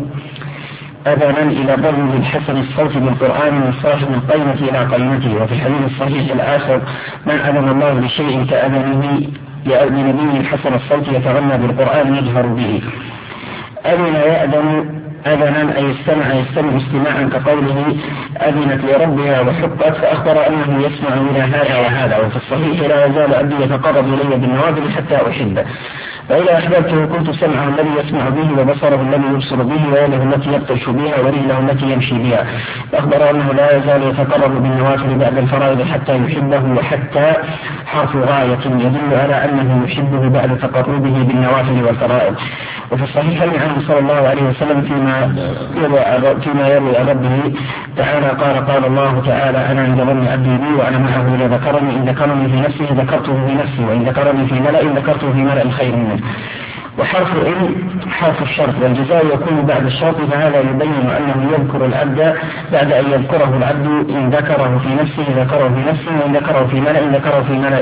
[SPEAKER 1] أذنا إلى الرجل الحسن الصوت بالقرآن من صاحب القيمة إلى قيمته. وفي الحديث الصحيح الآخر من أذن الله لشيء كأذنه لنبي حسن الصوت يتغنى بالقرآن يجهر به. أذن يأذن أذنا أي استمع يستمع استماعا كقوله أذنت لربها وحقت، فأخبر أنه يسمع إلى هذا وهذا. وفي الصحيح لا يزال عبدي يتقرب إلي بالنوافل حتى أحبه، فإذا أحببته كنت سمعه الذي يسمع به وبصره الذي يبصر به ويده التي يبطش بها ورجله التي يمشي بها. فأخبر أنه لا يزال يتقرب بالنوافل بعد الفرائض حتى يحبه، وحتى حرف غاية يدل على أنه يحبه بعد تقربه بالنوافل والفرائض. وفي الصحيح عنه صلى الله عليه وسلم فيما يروي فيما يروي عن ربه تعالى قال قال الله تعالى أنا عند ظن عبدي بي وأنا معه إذا ذكرني، إن ذكرني في نفسه ذكرته في نفسي، وإن ذكرني في ملأ ذكرته في ملأ خير منه. وحرف إن حرف الشرط والجزاء يكون بعد الشرط، فهذا يبين أنه يذكر العبد بعد أن يذكره العبد، إن ذكره في نفسه ذكره في نفسه، وإن ذكره في ملأ ذكره في ملأ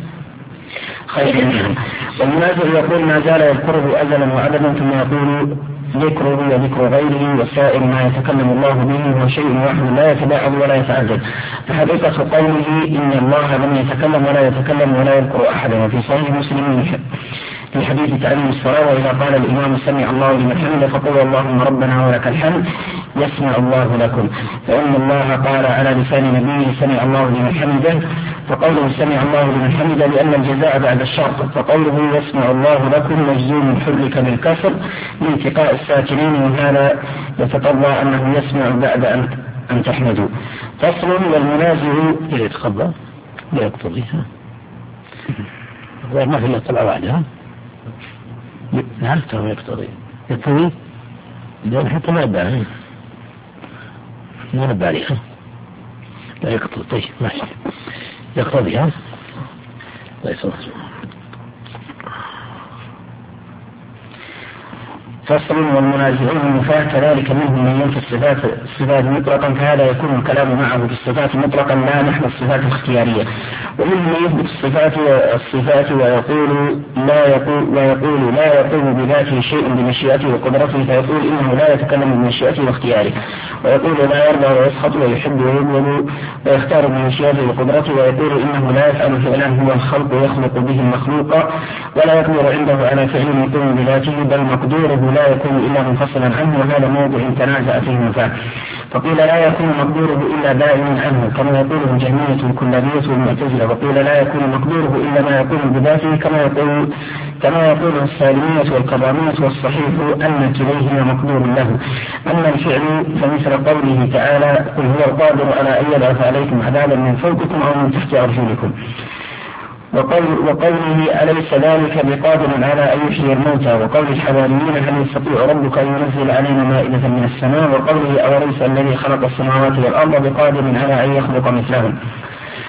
[SPEAKER 1] خير منه. والمنازل يقول ما زال يذكره أزلا وعددا، ثم يقول ذكره وذكر غيره وسائر ما يتكلم الله به هو شيء واحد لا يتباعد ولا يتعدد. فحقيقة قوله إن الله لم يتكلم ولا يتكلم ولا يذكر أحدا. وفي صحيح مسلم في حديث تعليم الصلاة وإذا قال الإمام سمع الله لمن حمده فقولوا اللهم ربنا ولك الحمد يسمع الله لكم، فإن الله قال على لسان نبيه سمع الله لمن حمده، فقوله سمع الله لمن حمده لأن الجزاء بعد الشرط، فقوله يسمع الله لكم مجزوم حرك بالكسر لانتقاء الساكنين، وهذا يتقضى أنه يسمع بعد أن, أن تحمدوا. فصل والمنازع
[SPEAKER 2] يتقضى لا يقتضيها ما في إلا طلع بعدها. نعم ترى يقتضي يقتضي لأن حتى ما يبقى ما نبقى عليها لا يقتضي. طيب ماشي يقتضي ها لا يصدق.
[SPEAKER 1] فصل والمنازعون المفاه كذلك منهم من ينفي الصفات الصفات مطلقا، فهذا يكون الكلام معه بالصفات مطلقا لا نحو الصفات الاختيارية. ومنهم من يثبت الصفات الصفات ويقول لا يقول ويقول لا يقوم بذاته شيء بمشيئته وقدرته، فيقول إنه لا يتكلم بمشيئته واختياره، ويقول لا يرضى ويسخط ويحب ويبغض ويختار بمشيئته وقدرته، ويقول إنه لا يفعل فعلا هو الخلق ويخلق به المخلوق، ولا يقدر عنده على فعل يقوم بذاته بل مقدوره لا يكون إلا منفصلا عنه، وهذا موضع تنازع فيه المفاه. فقيل لا يكون مقدوره إلا دائما عنه كما يقوله الجهمية الكلابية والمعتزلة، وقيل لا يكون مقدوره إلا ما يكون بذاته كما يقول كما يقول السالمية والكرامية، والصحيح أن كليهما مقدور له. أما الفعل فمثل قوله تعالى قل هو القادر على أن يبعث عليكم عذابا من فوقكم أو من تحت أرجلكم، وقول وقوله أليس ذلك بقادر على أن يحيي الموتى، وقول الحواريين هل يستطيع ربك أن ينزل علينا مائدة من السماء، وقوله أوليس الذي خلق السماوات والأرض بقادر على أن يخلق مثلهم.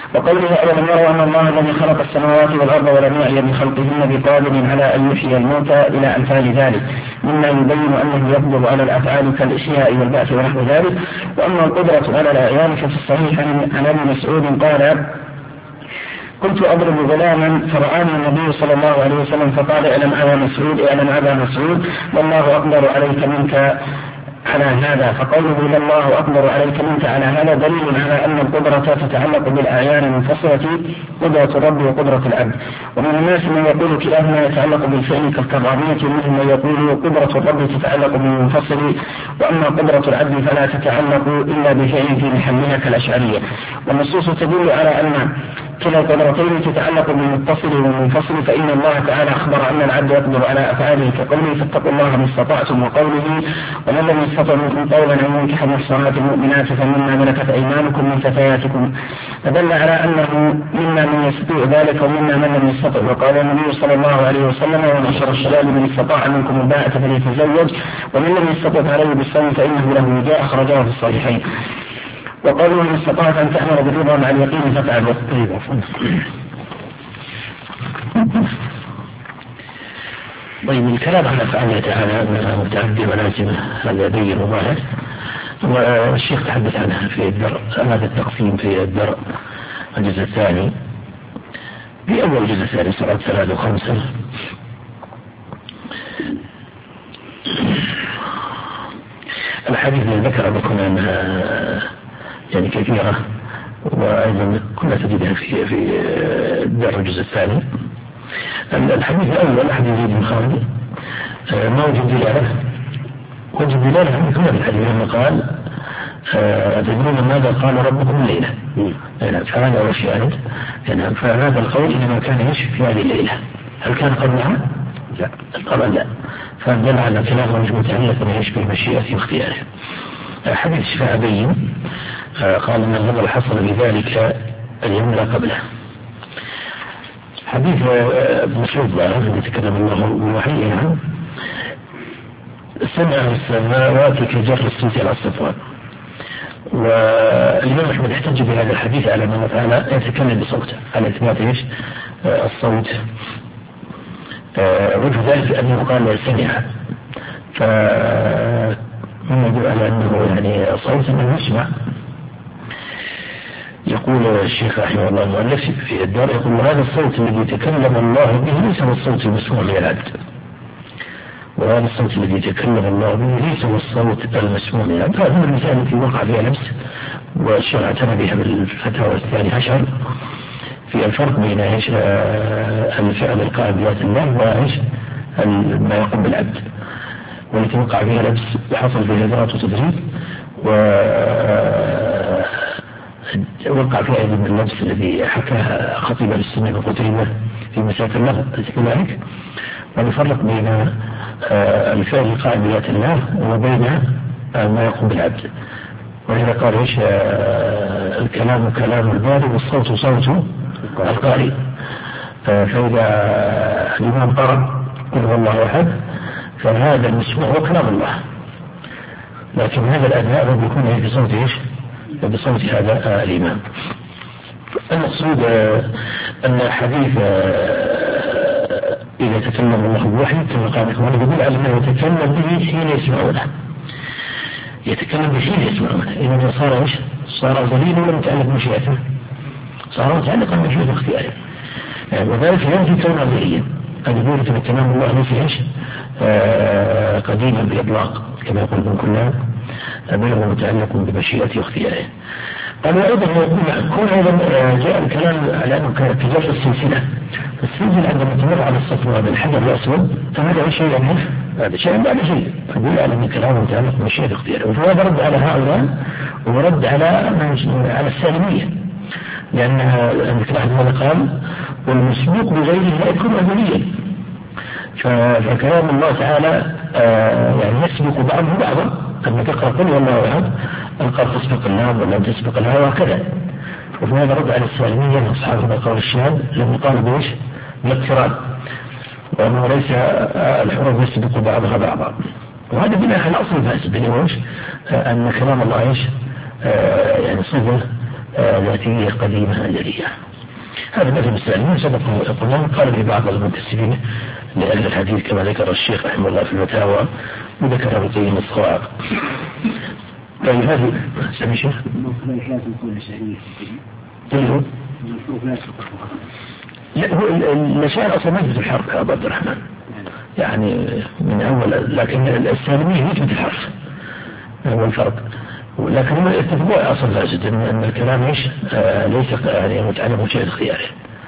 [SPEAKER 1] وقوله أولم يروا أن الله الذي خلق السماوات والأرض ولم يعي بخلقهن بقادر على أن يحيي الموتى إلى أمثال ذلك مما يبين أنه يقدر على الأفعال كالإحياء والبعث ونحو ذلك. وأما القدرة على الأعيان ففي الصحيح عن ابن مسعود قال كنت أضرب غلاما فرآني النبي صلى الله عليه وسلم فقال اعلم أبا مسعود اعلم أبا مسعود والله أقدر عليك منك على هذا. فقوله لله أقدر عليك منك على هذا دليل على أن القدرة تتعلق بالأعيان المنفصلة قدرة الرب وقدرة العبد. ومن الناس من يقول كلاهما يتعلق بالفعل كالكرامية ومنهم من يقول قدرة الرب تتعلق بالمنفصل وأما قدرة العبد فلا تتعلق إلا بفعل في محلها كالأشعرية. والنصوص تدل على أن كلا القدرتين تتعلق بالمتصل والمنفصل فإن الله تعالى أخبر أن العبد يقدر على أفعاله كقوله فاتقوا الله ما استطعتم وقوله ومن لم يستطع منكم قولا أن ينكح المحصنات المؤمنات فمما ملكت أيمانكم من فتياتكم فدل على أنه مما من يستطيع ذلك ومما من لم يستطع. وقال النبي صلى الله عليه وسلم ومعشر الشباب من استطاع منكم الباءة فليتزوج ومن لم يستطع عليه بالصوم فإنه له وجاء أخرجه في الصحيحين. وقالوا من استطاعت أن تأمر بالرضا مع اليقين فافعله.
[SPEAKER 2] طيب الكلام على أفعاله تعالى أنها متعدية ولازمة هذا يبين ظاهر والشيخ تحدث عنها في الدرء هذا التقسيم في الدرء الجزء الثاني في أول الجزء الثاني صفحة ثلاثة وخمسة. الحديث اللي ذكر بكم أنها يعني كثيرة وأيضا كنا تجدها في في الدرء الجزء الثاني. الحديث الأول حديث زيد بن خالد ما وجد دلالة وجد دلالة عن كل الحديث لما قال أتدرون ماذا قال ربكم الليلة فهذا هو الشاهد. فهذا القول إنما كان يشفي في هذه الليلة. هل كان قبلها؟ لا طبعا لا. فدل على كلامه مش متعلق ما يشفي مشيئته واختياره. حديث شفاء بين قال ان الغضب حصل بذلك اليوم لا قبله. حديث ابن مسعود الذي تكلم الله بالوحي عنه سمع السماوات كجر الصوت على الصفوان. والإمام أحمد احتج بهذا الحديث على أنه تعالى يتكلم بصوته على إثبات إيش الصوت. وجه ذلك أنه قال سمع فمن يدل على أنه يعني صوت أنه يسمع. يقول الشيخ رحمه الله المؤلف في الدار يقول هذا الصوت الذي تكلم الله به ليس هو الصوت المسموع للعبد وهذا الصوت الذي تكلم الله به ليس هو الصوت المسموع للعبد. هذه المسائل التي وقع فيها نفس والشيخ اعتنى بها بالفتاوى الثاني عشر في الفرق بين ايش الفعل القائم بذات الله وايش ما يقوم بالعبد والتي وقع فيها نفس وحصل فيها ذات وتدريب و وقع فيها أيضا النفس الذي حكاها خطيب السنة وقتيبة في مسألة الله كذلك. ونفرق بين الفعل القائم بذات الله وبين ما يقوم بالعبد. وإذا قال إيش الكلام كلام الباري والصوت صوت القارئ. فإذا الإمام قرأ قل هو الله أحد فهذا المسموع هو كلام الله لكن هذا الأداء بيكون في صوت إيش بصوت هذا الإمام. المقصود أن حديث إذا تكلم الله بوحي كما قال إخوانه يقول على أنه يتكلم به حين يسمعونه يتكلم به حين يسمعونه. إذا صار إيش صار دليل ولا متعلق بمشيئته صار متعلقا بمشيئة اختياره وذلك ينفي كونه ذريا. أن يقول في كلام الله ليس إيش قديما بإطلاق كما يقول ابن كلاب بل هو متعلق بمشيئته واختياره. قال وأيضا يقول كون أيضا جاء الكلام على أنه كجر السلسلة السلسلة عندما تمر على الصفوة بالحجر الأسود فهذا شيء يعني هذا شيء بعد شيء فدل على أن كلامه متعلق بمشيئته واختياره. وهذا رد على هؤلاء ورد على على السالمية لأن الكلام هذا قال والمسبوق بغيره لا يكون أوليا. فكلام الله تعالى يعني يسبق بعضه بعضا أن تقرأ قل والله أحد القرأ تسبق اللام ولا تسبق الهوى وكذا. وفي هذا رد على السالمية أصحاب هذا القول الشاذ لم قال بإيش بالاقتران وأنه ليس الحروف يسبق بعضها بعضا. وهذا بناء على أصل فاسد اللي هو أن كلام الله إيش يعني صفة ذاتية قديمة أزلية. هذا مثل السالمين سبق قلنا قال به بعض المنتسبين لأهل الحديث كما ذكر الشيخ رحمه الله في الفتاوى وذكر ابن القيم الصواعق. طيب هذه سمي شيخ لا هو الأشياء أصلا ما يثبت الحرف يا أبو عبد الرحمن يعني من أول، لكن السالمية يثبت الحرف هو الفرق، ولكن هم يتفقوا أصلا فاسد أن الكلام إيش آه ليس يعني متعلق بشيء اختياري.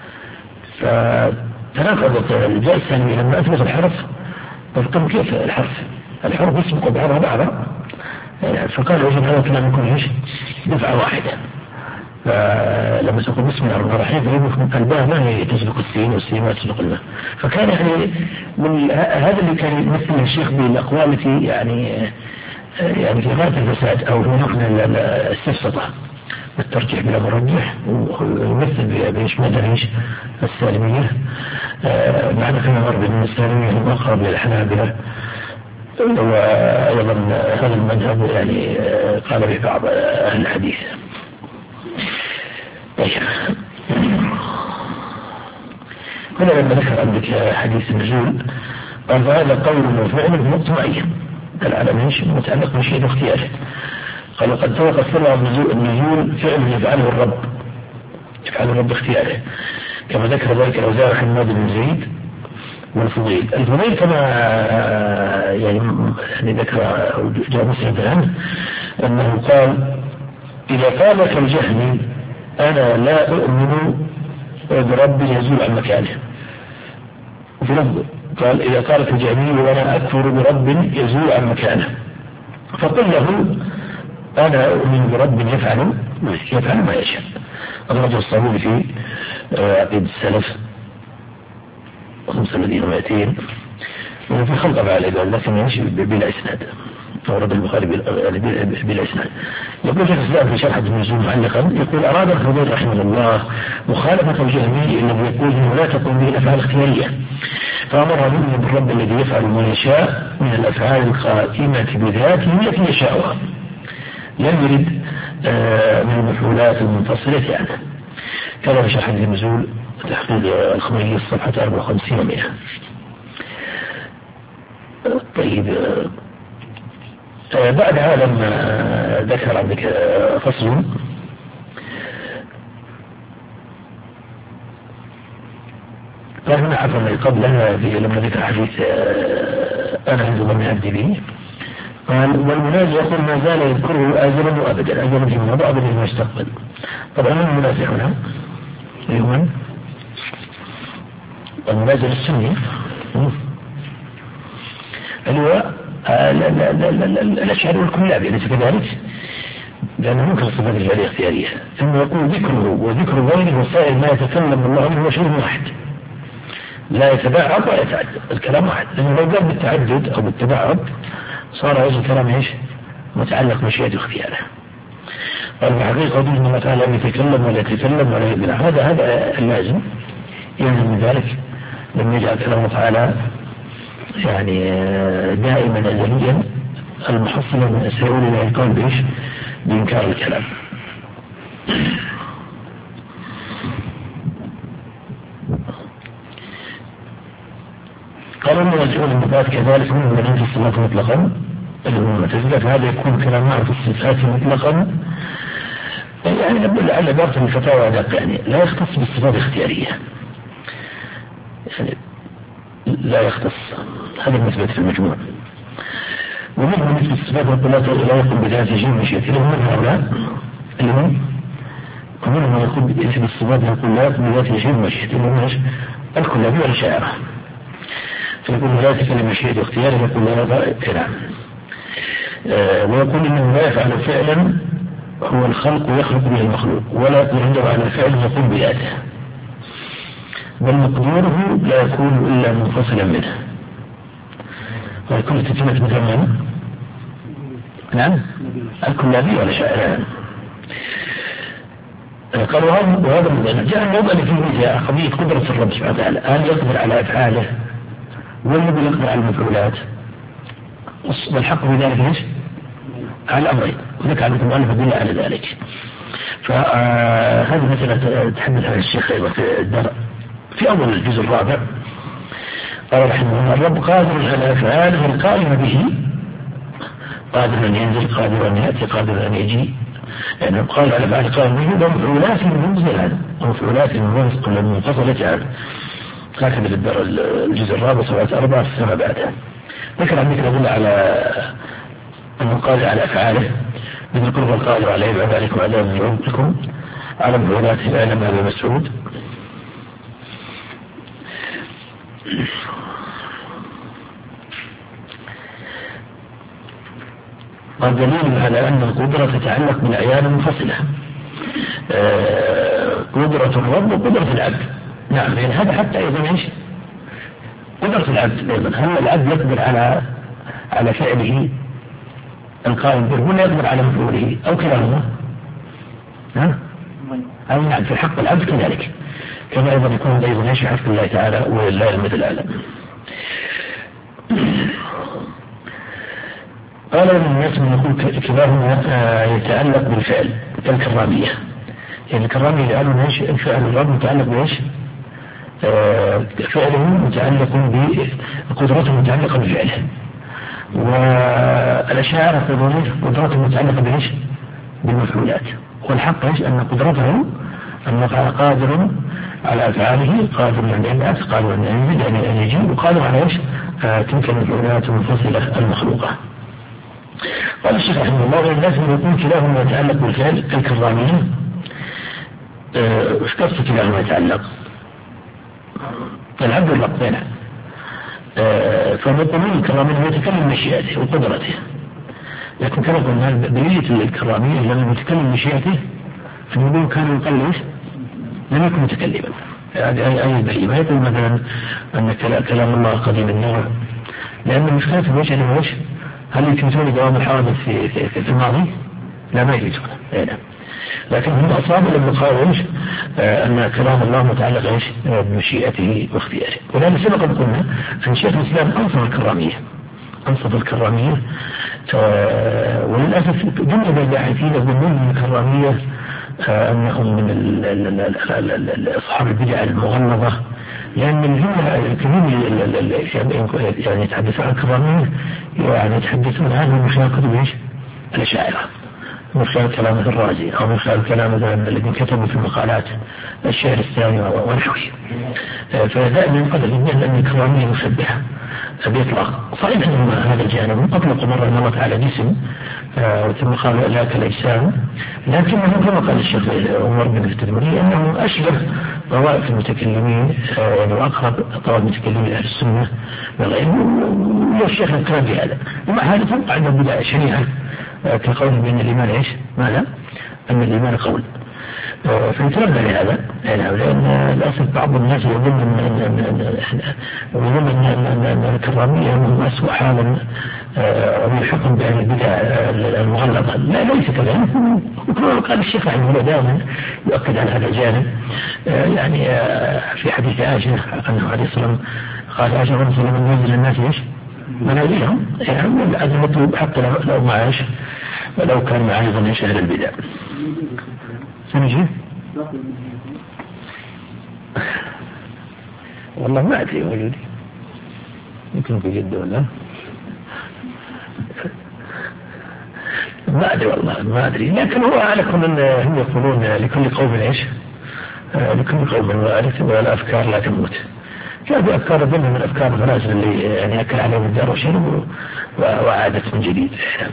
[SPEAKER 2] فتناقضت الجاء السالمية لما أثبت الحرف طبقا كيف الحرف الحرف يسبق بعضها بعضا يعني فقال يجب هذا الكلام يكون إيش دفعة واحدة. فلما تقول بسم الله الرحمن الرحيم فيقول الباء ما هي تسبق السين والسين ما تسبق الماء. فكان يعني من هذا اللي كان يمثل الشيخ بالأقوال التي يعني يعني في غاية الفساد أو في نقل السفسطة والترجيح بلا مرجح ويمثل بإشمال السالمية معنى كما مر بأن السالمية هم أقرب للحنابلة وأيضا هذا المذهب يعني قال به بعض أهل الحديث. هنا لما ذكر عندك حديث النزول قال فهذا قول وفعل مطمئن دل على مش متعلق بشيء اختياري. قال قد سبق السبع النزول فعل يفعله الرب يفعله الرب اختياره كما ذكر ذلك الأوزاعي حماد بن زيد والفضيل. الفضيل كما يعني يعني ذكر جاء مسلم عنه أنه قال إذا قال كالجهمي أنا لا أؤمن برب يزول عن مكانه. وفي لفظ قال إذا قال كالجهمي وأنا أكفر برب يزول عن مكانه فقل له أنا أؤمن برب يفعل يفعل ما يشاء. أخرجه الصابوني في عقيدة السلف خمسة مدينة ومائتين وفي خلق على العباد لكن يمشي بلا إسناد ورد البخاري بلا إسناد. يقول شيخ الإسلام في شرح النزول معلقا يقول أراد الفضيل رحمه الله مخالفة الجهمي الذي يقول إنه لا تقوم به الأفعال الاختيارية فأمر منه بالرب الذي يفعل ما يشاء من الأفعال القائمة بذاته التي يشاءها لم يرد آه من المفعولات المنفصلة عنه. كما في شرح النزول تحقيق الخميني الصفحة أربعة وخمسين ومئة. طيب آه بعد هذا لما ذكر عندك فصل فهنا عفوا قبلها لما ذكر حديث آه أنا عند ظن عبدي به قال والمنازع يقول ما زال يذكره آزلا وأبدا أزلا في الماضي وأبدا في المستقبل. طبعا من المنازع هنا أيضا المنازع السني اللي هو الأشعري والكلابي أليس كذلك؟ لأنه ممكن الصفات الفعلية اختيارية ثم يقول ذكره وذكر غيره وسائل ما يتكلم الله منه هو شيء واحد لا يتباعد ولا يتعدد الكلام واحد. لأنه لو قال بالتعدد أو بالتباعد صار هذا الكلام ايش متعلق بمشيئة اختياره. قال الحقيقة دون الله تعالى أن يتكلم ولا يتكلم ولا يبلع هذا هذا اللازم يلزم من ذلك لم يجعل كلامه تعالى يعني دائما أزليا المحصل من سيقول إلى الكون بإيش بإنكار الكلام. قالوا أنه يجعل المبات كذلك منهم من عند الصفات مطلقا اللي هو المعتزلة فهذا يكون كلام معه في الصفات مطلقا يعني نقول على عبارة الفتاوى أدق يعني لا يختص بالصفات الاختيارية يعني لا يختص هذا المثبت في المجموع. ومنهم مثل الصفات والقلات لا يقوم بذات شيء مشيئة لهم من هؤلاء اللي هم ومنهم يقول باسم الصفات يقول لا يقوم بذات شيء مشيئة لهم الكلابي والشاعرة فيقول لا تكلم مشيئة اختياره يقول لا كلام آه ويقول إنه لا يفعل فعلا هو الخلق ويخلق به المخلوق ولا يقول عنده على فعل يقوم بذاته بل مقدوره لا يكون إلا منفصلا منه. ويكون تتمة مثل من؟ نعم الكلابي ولا شاعر قالوا وهذا من جاء الموضع اللي فيه قضية قدرة الرب سبحانه وتعالى هل يقدر على أفعاله والذي يقدر على المفعولات والحق بذلك ايش؟ على الأمرين وذلك عندكم مؤلف أدلة على ذلك. فهذه مسألة تحدث عنها الشيخ أيضا في الدرء في أول الجزء الرابع. قال رحمه الله: الرب قادر على أفعاله القائمة به، قادر أن ينزل، قادر أن يأتي، قادر أن يجي، يعني قال على أفعال القائمة به ومفعولات من منزل هذا ومفعولات من منفصلة عنه. هكذا بالدرء الجزء الرابع صفحة أربعة في السنة بعدها. ذكر عندك نقول على أنه قادر على أفعاله مثل قرب القادر على يبعث عليكم عذاب من يعودكم على مفعولاته أعلم أبي مسعود. والدليل على أن القدرة تتعلق بالأعيان المنفصلة، قدرة الرب وقدرة العبد. نعم، يعني هذا حتى أيضا إيش قدرة العبد أيضا، هل العبد يقدر على على فعله القائم به ولا يقدر على مفعوله أو كلاهما؟ ها؟ أو نعم، في حق العبد كذلك، كما أيضا يكون أيضا في حق الله تعالى ولله المثل الأعلى. قال ابن الناس من يقول كلاهما يتعلق بالفعل كالكرامية، يعني الكرامية قالوا ايش؟ الفعل الرب متعلق بايش؟ فعله متعلق بقدرته متعلقة بفعله، والأشاعرة يقولون قدرته متعلقة بايش؟ بالمفعولات. والحق ايش؟ أن قدرته أنه قادر على أفعاله، قادر على الناس، قادر على يزيد أن يجيب، وقادر على ايش؟ تلك المفعولات المنفصلة المخلوقة. قال الشيخ رحمه الله: والناس من يكون كلاهما يتعلق بالفعل كالكرامية. وش قصد كلاهما يتعلق؟ العبد والرب بينه. فالمطلوب الكرامية يتكلم مشيئته وقدرته، لكن كما قلنا دليل الكرامية لما يتكلم مشيئته فنقول كان يقلش لم يكن متكلما. هذه أي أي دليل ما يقول مثلا أن كلام الله قديم النوع، لأن المشكلة في الوجه أنه إيش؟ هل يثبتون دوام الحوادث في, في, في, في الماضي؟ لا، ما يثبتون. لا. لكن هم أصابوا لما قالوا إيش؟ آه أن كلام الله متعلق إيش؟ بمشيئته واختياره. ولأن سبق أن قلنا أن شيخ الإسلام أنصف الكرامية، أنصف الكرامية. آه وللأسف جملة الباحثين يظنون من الكرامية آه أنهم من أصحاب البدع المغلظة، لأن الجملة الكثير يعني يتحدثون عن الكرامية يعني يتحدثون عنها من خلال كتب ايش؟ الأشاعرة، من خلال كلام الرازي أو من خلال كلام الذين كتبوا في المقالات الشعر الثاني ونحوه. فدائما قد يقول أن الكرامية مشبهة بإطلاق. صحيح أن هذا الجانب أطلق مرة مرت على جسم ثم قال لا كالأجسام، لكنه كما قال الشيخ عمر بن التدمري أنه أشبه طوائف المتكلمين يعني وأقرب طوائف المتكلمين أهل السنة والشيخ الكلام بهذا. ومع هذا توقع أن البدع شنيعة كقول بأن الإيمان إيش؟ ماذا؟ أن الإيمان قول. فيتربى لهذا، لأن للأسف بعض الناس يظن أن الكرامية هم أسوأ حالا ويحكم بأن البدع المغلظة. لا، ليس كذلك. وقال الشيخ رحمه الله دائما يؤكد على هذا الجانب، يعني في حديث عائشة أنه عليه الصلاة والسلام قال عائشة رضي الله عنها: من ينزل الناس إيش؟ منازلهم، يعني هذا المطلوب حتى لو معاش ولو كان معاه أيضا إيش أهل البدع. سنجي؟ والله ما أدري موجودي، يمكن في جدة ولا ما أدري، والله ما أدري. لكن هو على كل هم يقولون لكل قوم إيش؟ لكل قوم وارث ولا أفكار لا تموت. كانت أفكار ضمن من الأفكار الفلاسفة اللي يعني أكل عليهم الدار وشرب وعادت من جديد.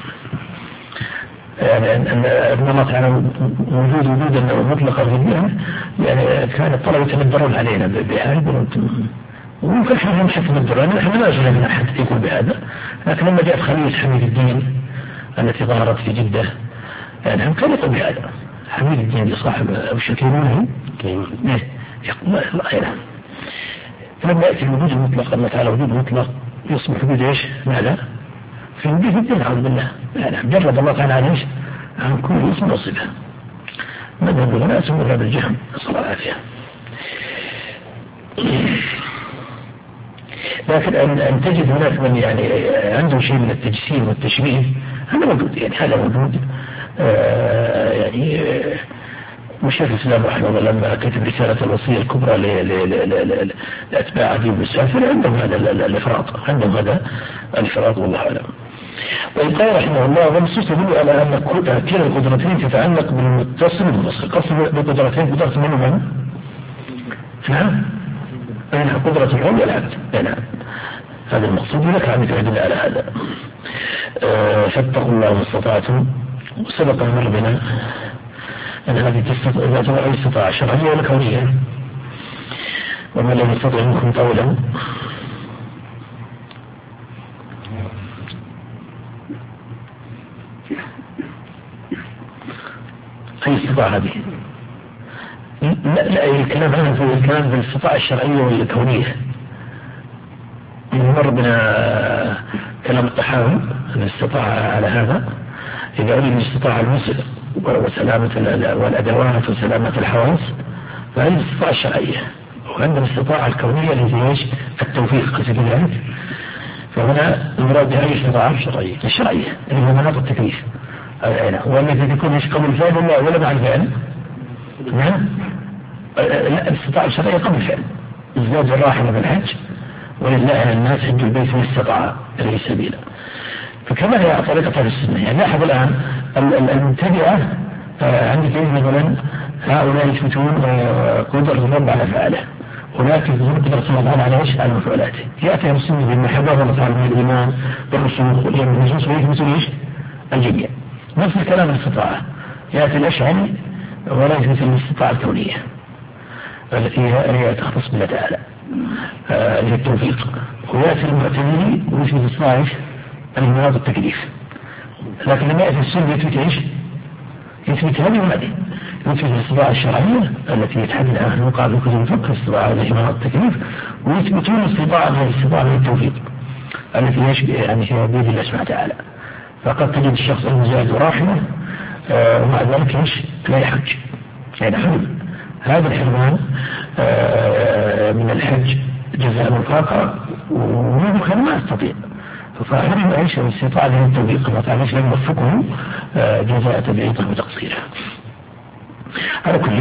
[SPEAKER 2] يعني أن ابن الله تعالى وجود وجودا مطلقا في الدين، يعني كان الطلبة يتمدرون علينا بهذا، وممكن احنا نحن نتمدرون، نحن لا نجد من أحد يقول بهذا. لكن لما جاءت خلية حميد الدين التي ظهرت في جدة، يعني هم كانوا يقول بهذا. حميد الدين صاحب أبو شكيرونه يقول لا إله. فلما يأتي الوجود المطلق الله تعالى وجود مطلق يصبح وجود إيش؟ ماذا؟ في وجود الدين أعوذ بالله. يعني جرد الله تعالى عن إيش؟ عن كل اسم وصفة. ماذا نقول؟ لا أسمى هذا الجهم، نسأل الله العافية. لكن أن, أن تجد هناك من يعني عنده شيء من التجسيم والتشبيه، هذا موجود، يعني هذا موجود. آه يعني مشيخ الإسلام رحمه الله لما كتب رسالة الوصية الكبرى لأتباع عدي بن سافر عندهم هذا الإفراط، عندهم هذا الإفراط والله أعلم. وقال رحمه الله والنصوص تدل على أن كلا القدرتين تتعلق بالمتصل والمنفصل. قصد بالقدرتين قدرة من ومن؟ نعم أين قدرة العلم والعبد. نعم هذا المقصود لك عم يتعدل على هذا. أه فاتقوا الله ما استطعتم. وسبق المر بنا أن هذه تعتبر أي استطاعة شرعية ولا كونية. وما لم يستطع منكم طولا أي استطاعة هذه؟ لا لا الكلام هذا هو الكلام في الاستطاعة الشرعية والكونية. مر بنا كلام الطحاوي أن استطاع على هذا إذا أريد استطاع المسلم وسلامة والأدوات وسلامة الحواس فهذه الاستطاعة الشرعية. وعندنا الاستطاعة الكونية التي هي التوفيق كذلك. فهنا المراد بها الاستطاعة الشرعية الشرعية اللي هو مناط التكليف والتي تكون مش قبل الفعل ولا ولا بعد الفعل. نعم لا الاستطاعة الشرعية قبل الفعل. ازداد الراحلة بالحج ولله على الناس حج البيت من استطاع إليه سبيلا. فكما هي طريقة السنة. يعني لاحظ الآن المبتدئة عندك مثلا هؤلاء يثبتون قدرة الرب على فعله، هناك يثبتون قدرة الله على ايش؟ على مفعولاته. يأتي المسلم بالمحبة والله من الإيمان والرسوخ واليوم النجوس ويثبتون ايش؟ الجميع. نفس الكلام الاستطاعة يأتي الأشعري ولا يثبت الاستطاعة الكونية التي هي تختص بالله تعالى هي التوفيق. ويأتي المعتزلي ويثبت الاستطاعة المراد التكليف. لكن لما يأتي السنة يثبت ايش؟ يثبت هذه وهذه. يثبت الاستطاعة الشرعية التي يتحدث عنها المقاعد في كتب الفقه الاستطاعة التي مراد التكليف، ويثبتون الاستطاعة هي الاستطاعة التوفيق التي يشبه يعني هي بيد الله سبحانه وتعالى. فقد تجد الشخص المزايد راحمة آه ومع ذلك ايش؟ لا يحج. يعني حرم هذا الحرمان آه من الحج جزاء الفاقة ومن ما يستطيع. فحرم ايش؟ الاستطاعة لها التوفيق. الله تعالى لم يوفقه آه جزاء تبعيضه وتقصيره. على كل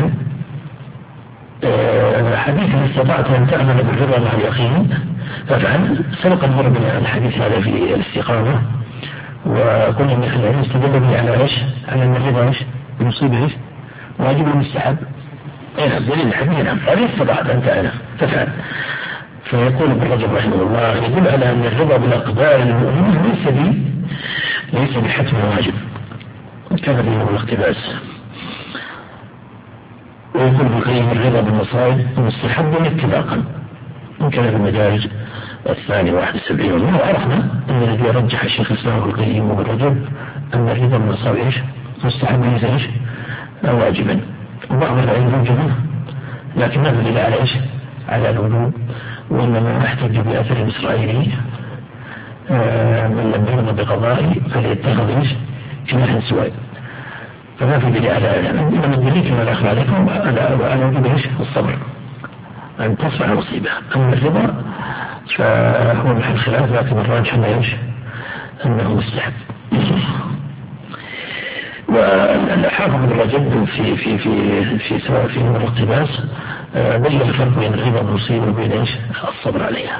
[SPEAKER 2] آه حديث استطعت ان تعمل بالرضا مع اليقين فافعل. سبق المر من الحديث هذا في الاستقامة وقلنا ان اهل العلم استدل به على ايش؟ على ان الرضا ايش؟ المصيبة ايش؟ واجب المستحب. اي نعم دليل الحديث. نعم هذه استطعت ان تعمل تفعل. فيقول ابن رجب رحمه الله يدل على ان الرضا بالاقدار المؤمنين ليس بي ليس بحتم واجب كما في الاقتباس. ويقول بقيم الرضا بالمصائب مستحب اتفاقا ان كان في المدارج الثاني واحد السبعين. وعرفنا ان الذي رجح الشيخ الاسلام ابن القيم وابن رجب ان الرضا بالمصائب ايش؟ مستحب ليس ايش؟ واجبا. وبعض العلم يوجبه لكن ما دليل على ايش؟ على الوجوب. وانما نحتج باثر الاسرائيلي آه من لم يرضى بقضائه فليتخذ ايش؟ جناحا سواء. فما في دليل على هذا. انما الدليل كما الاخر عليكم على وجوب ايش؟ الصبر ان تصبح مصيبه. اما الرضا فهو محل خلاف لكن الراجح انه ايش؟ انه مستحب. والحافظ ابن رجب في في في في سواء في من الاقتباس بين الفرق بين الرضا والمصيبه وبين ايش؟ الصبر عليها.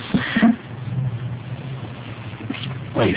[SPEAKER 2] طيب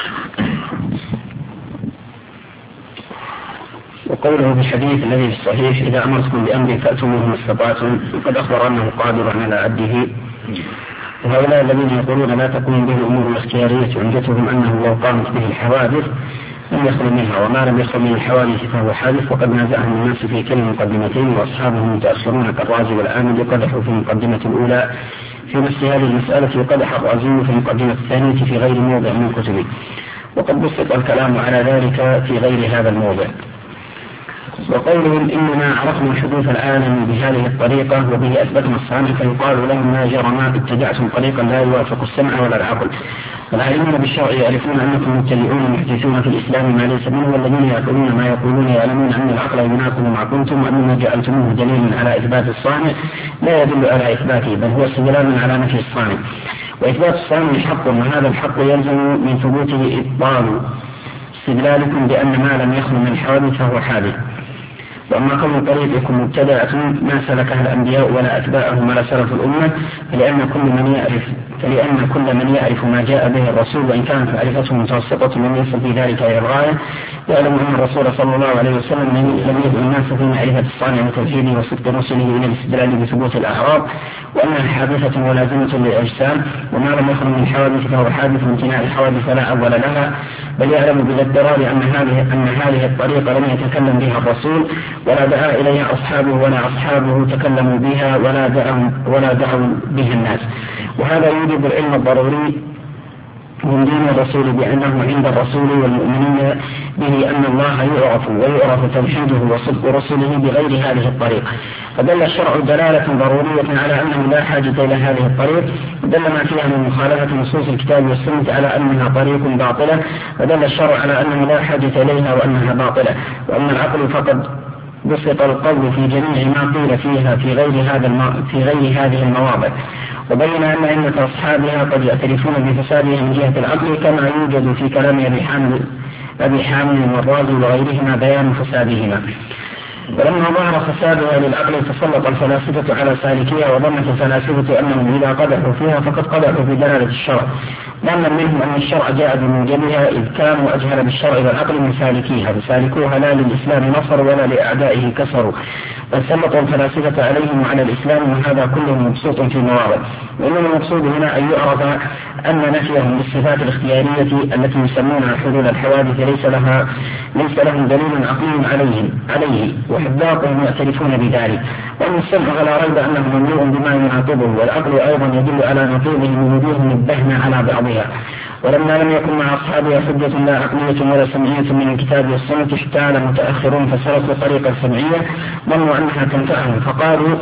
[SPEAKER 1] وقوله بالحديث الذي في الصحيح إذا أمرتكم بأمر فأتوا منه ما استطعتم فقد أخبر أنه قادر على عبده. وهؤلاء الذين يقولون لا تقوم به الأمور الاختيارية عمدتهم أنه لو قامت به الحوادث لم يخل منها وما لم يخل من الحوادث فهو حادث. وقد نازعهم الناس في كل مقدمتين وأصحابهم المتأخرون كالرازي والعامل قدحوا في المقدمة الأولى في نفس هذه المسألة وقدح الرازي في المقدمة الثانية في غير موضع من كتبه. وقد بسط الكلام على ذلك في غير هذا الموضع. وقولهم إننا عرفنا حدوث العالم بهذه الطريقة وبه أثبتنا الصانع فيقال لهم ما جرما اتبعتم طريقا لا يوافق السمع ولا العقل. العالمون بالشرع يعرفون أنكم مبتدعون محدثون في الإسلام ما ليس منه والذين يقولون ما يقولون يعلمون أن العقل يناقض ما قلتم وأنما جعلتموه دليلا على إثبات الصانع لا يدل على إثباته بل هو استدلال على نفي الصانع. وإثبات الصانع حق وهذا الحق يلزم من ثبوته إبطال استدلالكم بأن ما لم يخل من حوادث فهو حادث. وأما قول طريقكم مبتدعة ما سلكها الأنبياء ولا أتباعهم ولا سلف الأمة فلأن كل من يعرف فلأن كل من يعرف ما جاء به الرسول وإن كانت معرفته متوسطة لم يصل في ذلك إلى الغاية يعلم أن الرسول صلى الله عليه وسلم لم يدعو الناس في معرفة الصانع وتوحيده وصدق رسله إلى الاستدلال بثبوت الأعراض وأنها حادثة ولازمة للأجسام وما لم يخرج من حوادث فهو حادث امتناع الحوادث لا أول لها بل يعلم بالاضطرار أن هذه أن هذه الطريقة لم يتكلم بها الرسول ولا دعا إليها أصحابه ولا أصحابه تكلموا بها ولا دعوا ولا دعوا بها الناس. وهذا يوجب العلم الضروري من دين الرسول بأنه عند الرسول والمؤمنين به أن الله يعرف ويعرف توحيده وصدق رسله بغير هذه الطريقة. فدل الشرع دلالة ضرورية على أنه لا حاجة إلى هذه الطريق ودل ما فيها من مخالفة نصوص الكتاب والسنة على أنها طريق باطلة ودل الشرع على أنه لا حاجة إليها وأنها باطلة وأن العقل فقد بسط القول في جميع ما قيل فيها في غير هذا الم... في غير هذه المواضع وبين أن أئمة أصحابها قد يعترفون بفسادها من جهة العقل كما يوجد في كلام أبي حامد أبي حامد والرازي وغيرهما بيان فسادهما. ولما ظهر فسادها للعقل تسلط الفلاسفة على سالكيها وظنت الفلاسفة أنهم إذا قدحوا فيها فقد قدحوا في دلالة الشرع ظنا منهم أن الشرع جاء بموجبها إذ كانوا أجهل بالشرع والعقل من سالكيها فسالكوها لا للإسلام نصر ولا لأعدائه كسروا بل سلطوا الفلاسفة عليهم وعلى الإسلام وهذا كله مبسوط في مواضع. وإنما المقصود هنا أن يعرف أن نفيهم بالصفات الاختيارية التي يسمونها حلول الحوادث ليس لها ليس لهم دليل عقلي عليهم عليه وحذاقهم يعترفون بذلك وأن السمع على ريب أنه مملوء بما يناقضه والعقل أيضا يدل على نقيضه من وجوه البهنة على بعضها. ولما لم يكن مع أصحابها حجة لا عقلية ولا سمعية من الكتاب والسنة احتال متأخرون فسلكوا طريقة السمعية ظنوا أنها تنفعهم فقالوا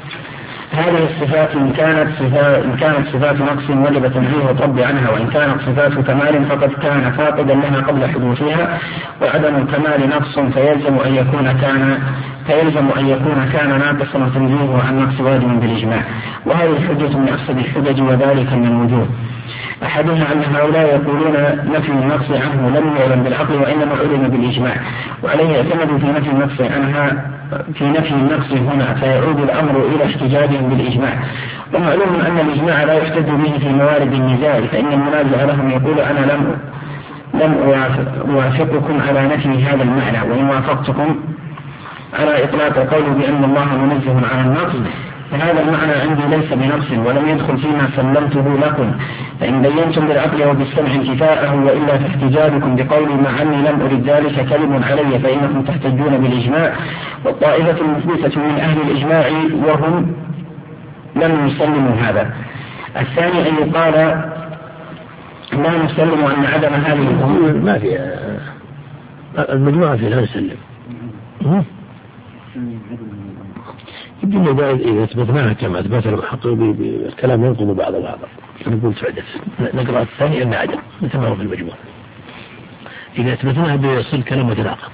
[SPEAKER 1] هذه الصفات إن كانت صفات, إن كانت صفات نقص وجب تنزيه الرب عنها وإن كانت صفات كمال فقد كان فاقدا لها قبل حدوثها وعدم الكمال نقص فيلزم أن يكون كان فيلزم أن يكون كان ناقصا وتنزيهه عن نقص واجب بالإجماع. وهذه الحجة من أفسد الحجج وذلك من وجوه. أحدها أن هؤلاء يقولون نفي النقص عنه لم يعلم بالعقل وإنما علم بالإجماع وعليه اعتمدوا في نفي النقص عنها في نفي النقص هنا فيعود الأمر إلى احتجاجهم بالإجماع. ومعلوم أن الإجماع لا يحتج به في موارد النزاع فإن المنازع لهم يقول أنا لم لم أوافقكم على نفي هذا المعنى وإن وافقتكم على إطلاق القول بأن الله منزه عن النقص فهذا المعنى عندي ليس بنقص ولم يدخل فيما سلمته لكم فإن بينتم بالعقل وبالسمع انتفاءه وإلا فاحتجاجكم بقولي مع أني لم أرد ذلك كلم علي فإنكم تحتجون بالإجماع والطائفة المثبتة من أهل الإجماع وهم لم يسلموا هذا. الثاني أن يقال لا نسلم أن عدم هذه الأمور
[SPEAKER 2] ما في المجموعة في لا نسلم يبدو إذا أثبتناها كما أثبت المحقق بالكلام ينقض بعض بعض نقول تحدث نقرأ الثاني أن عدم مثل ما هو في المجموع إذا أثبتناها بيصل كلام متناقض.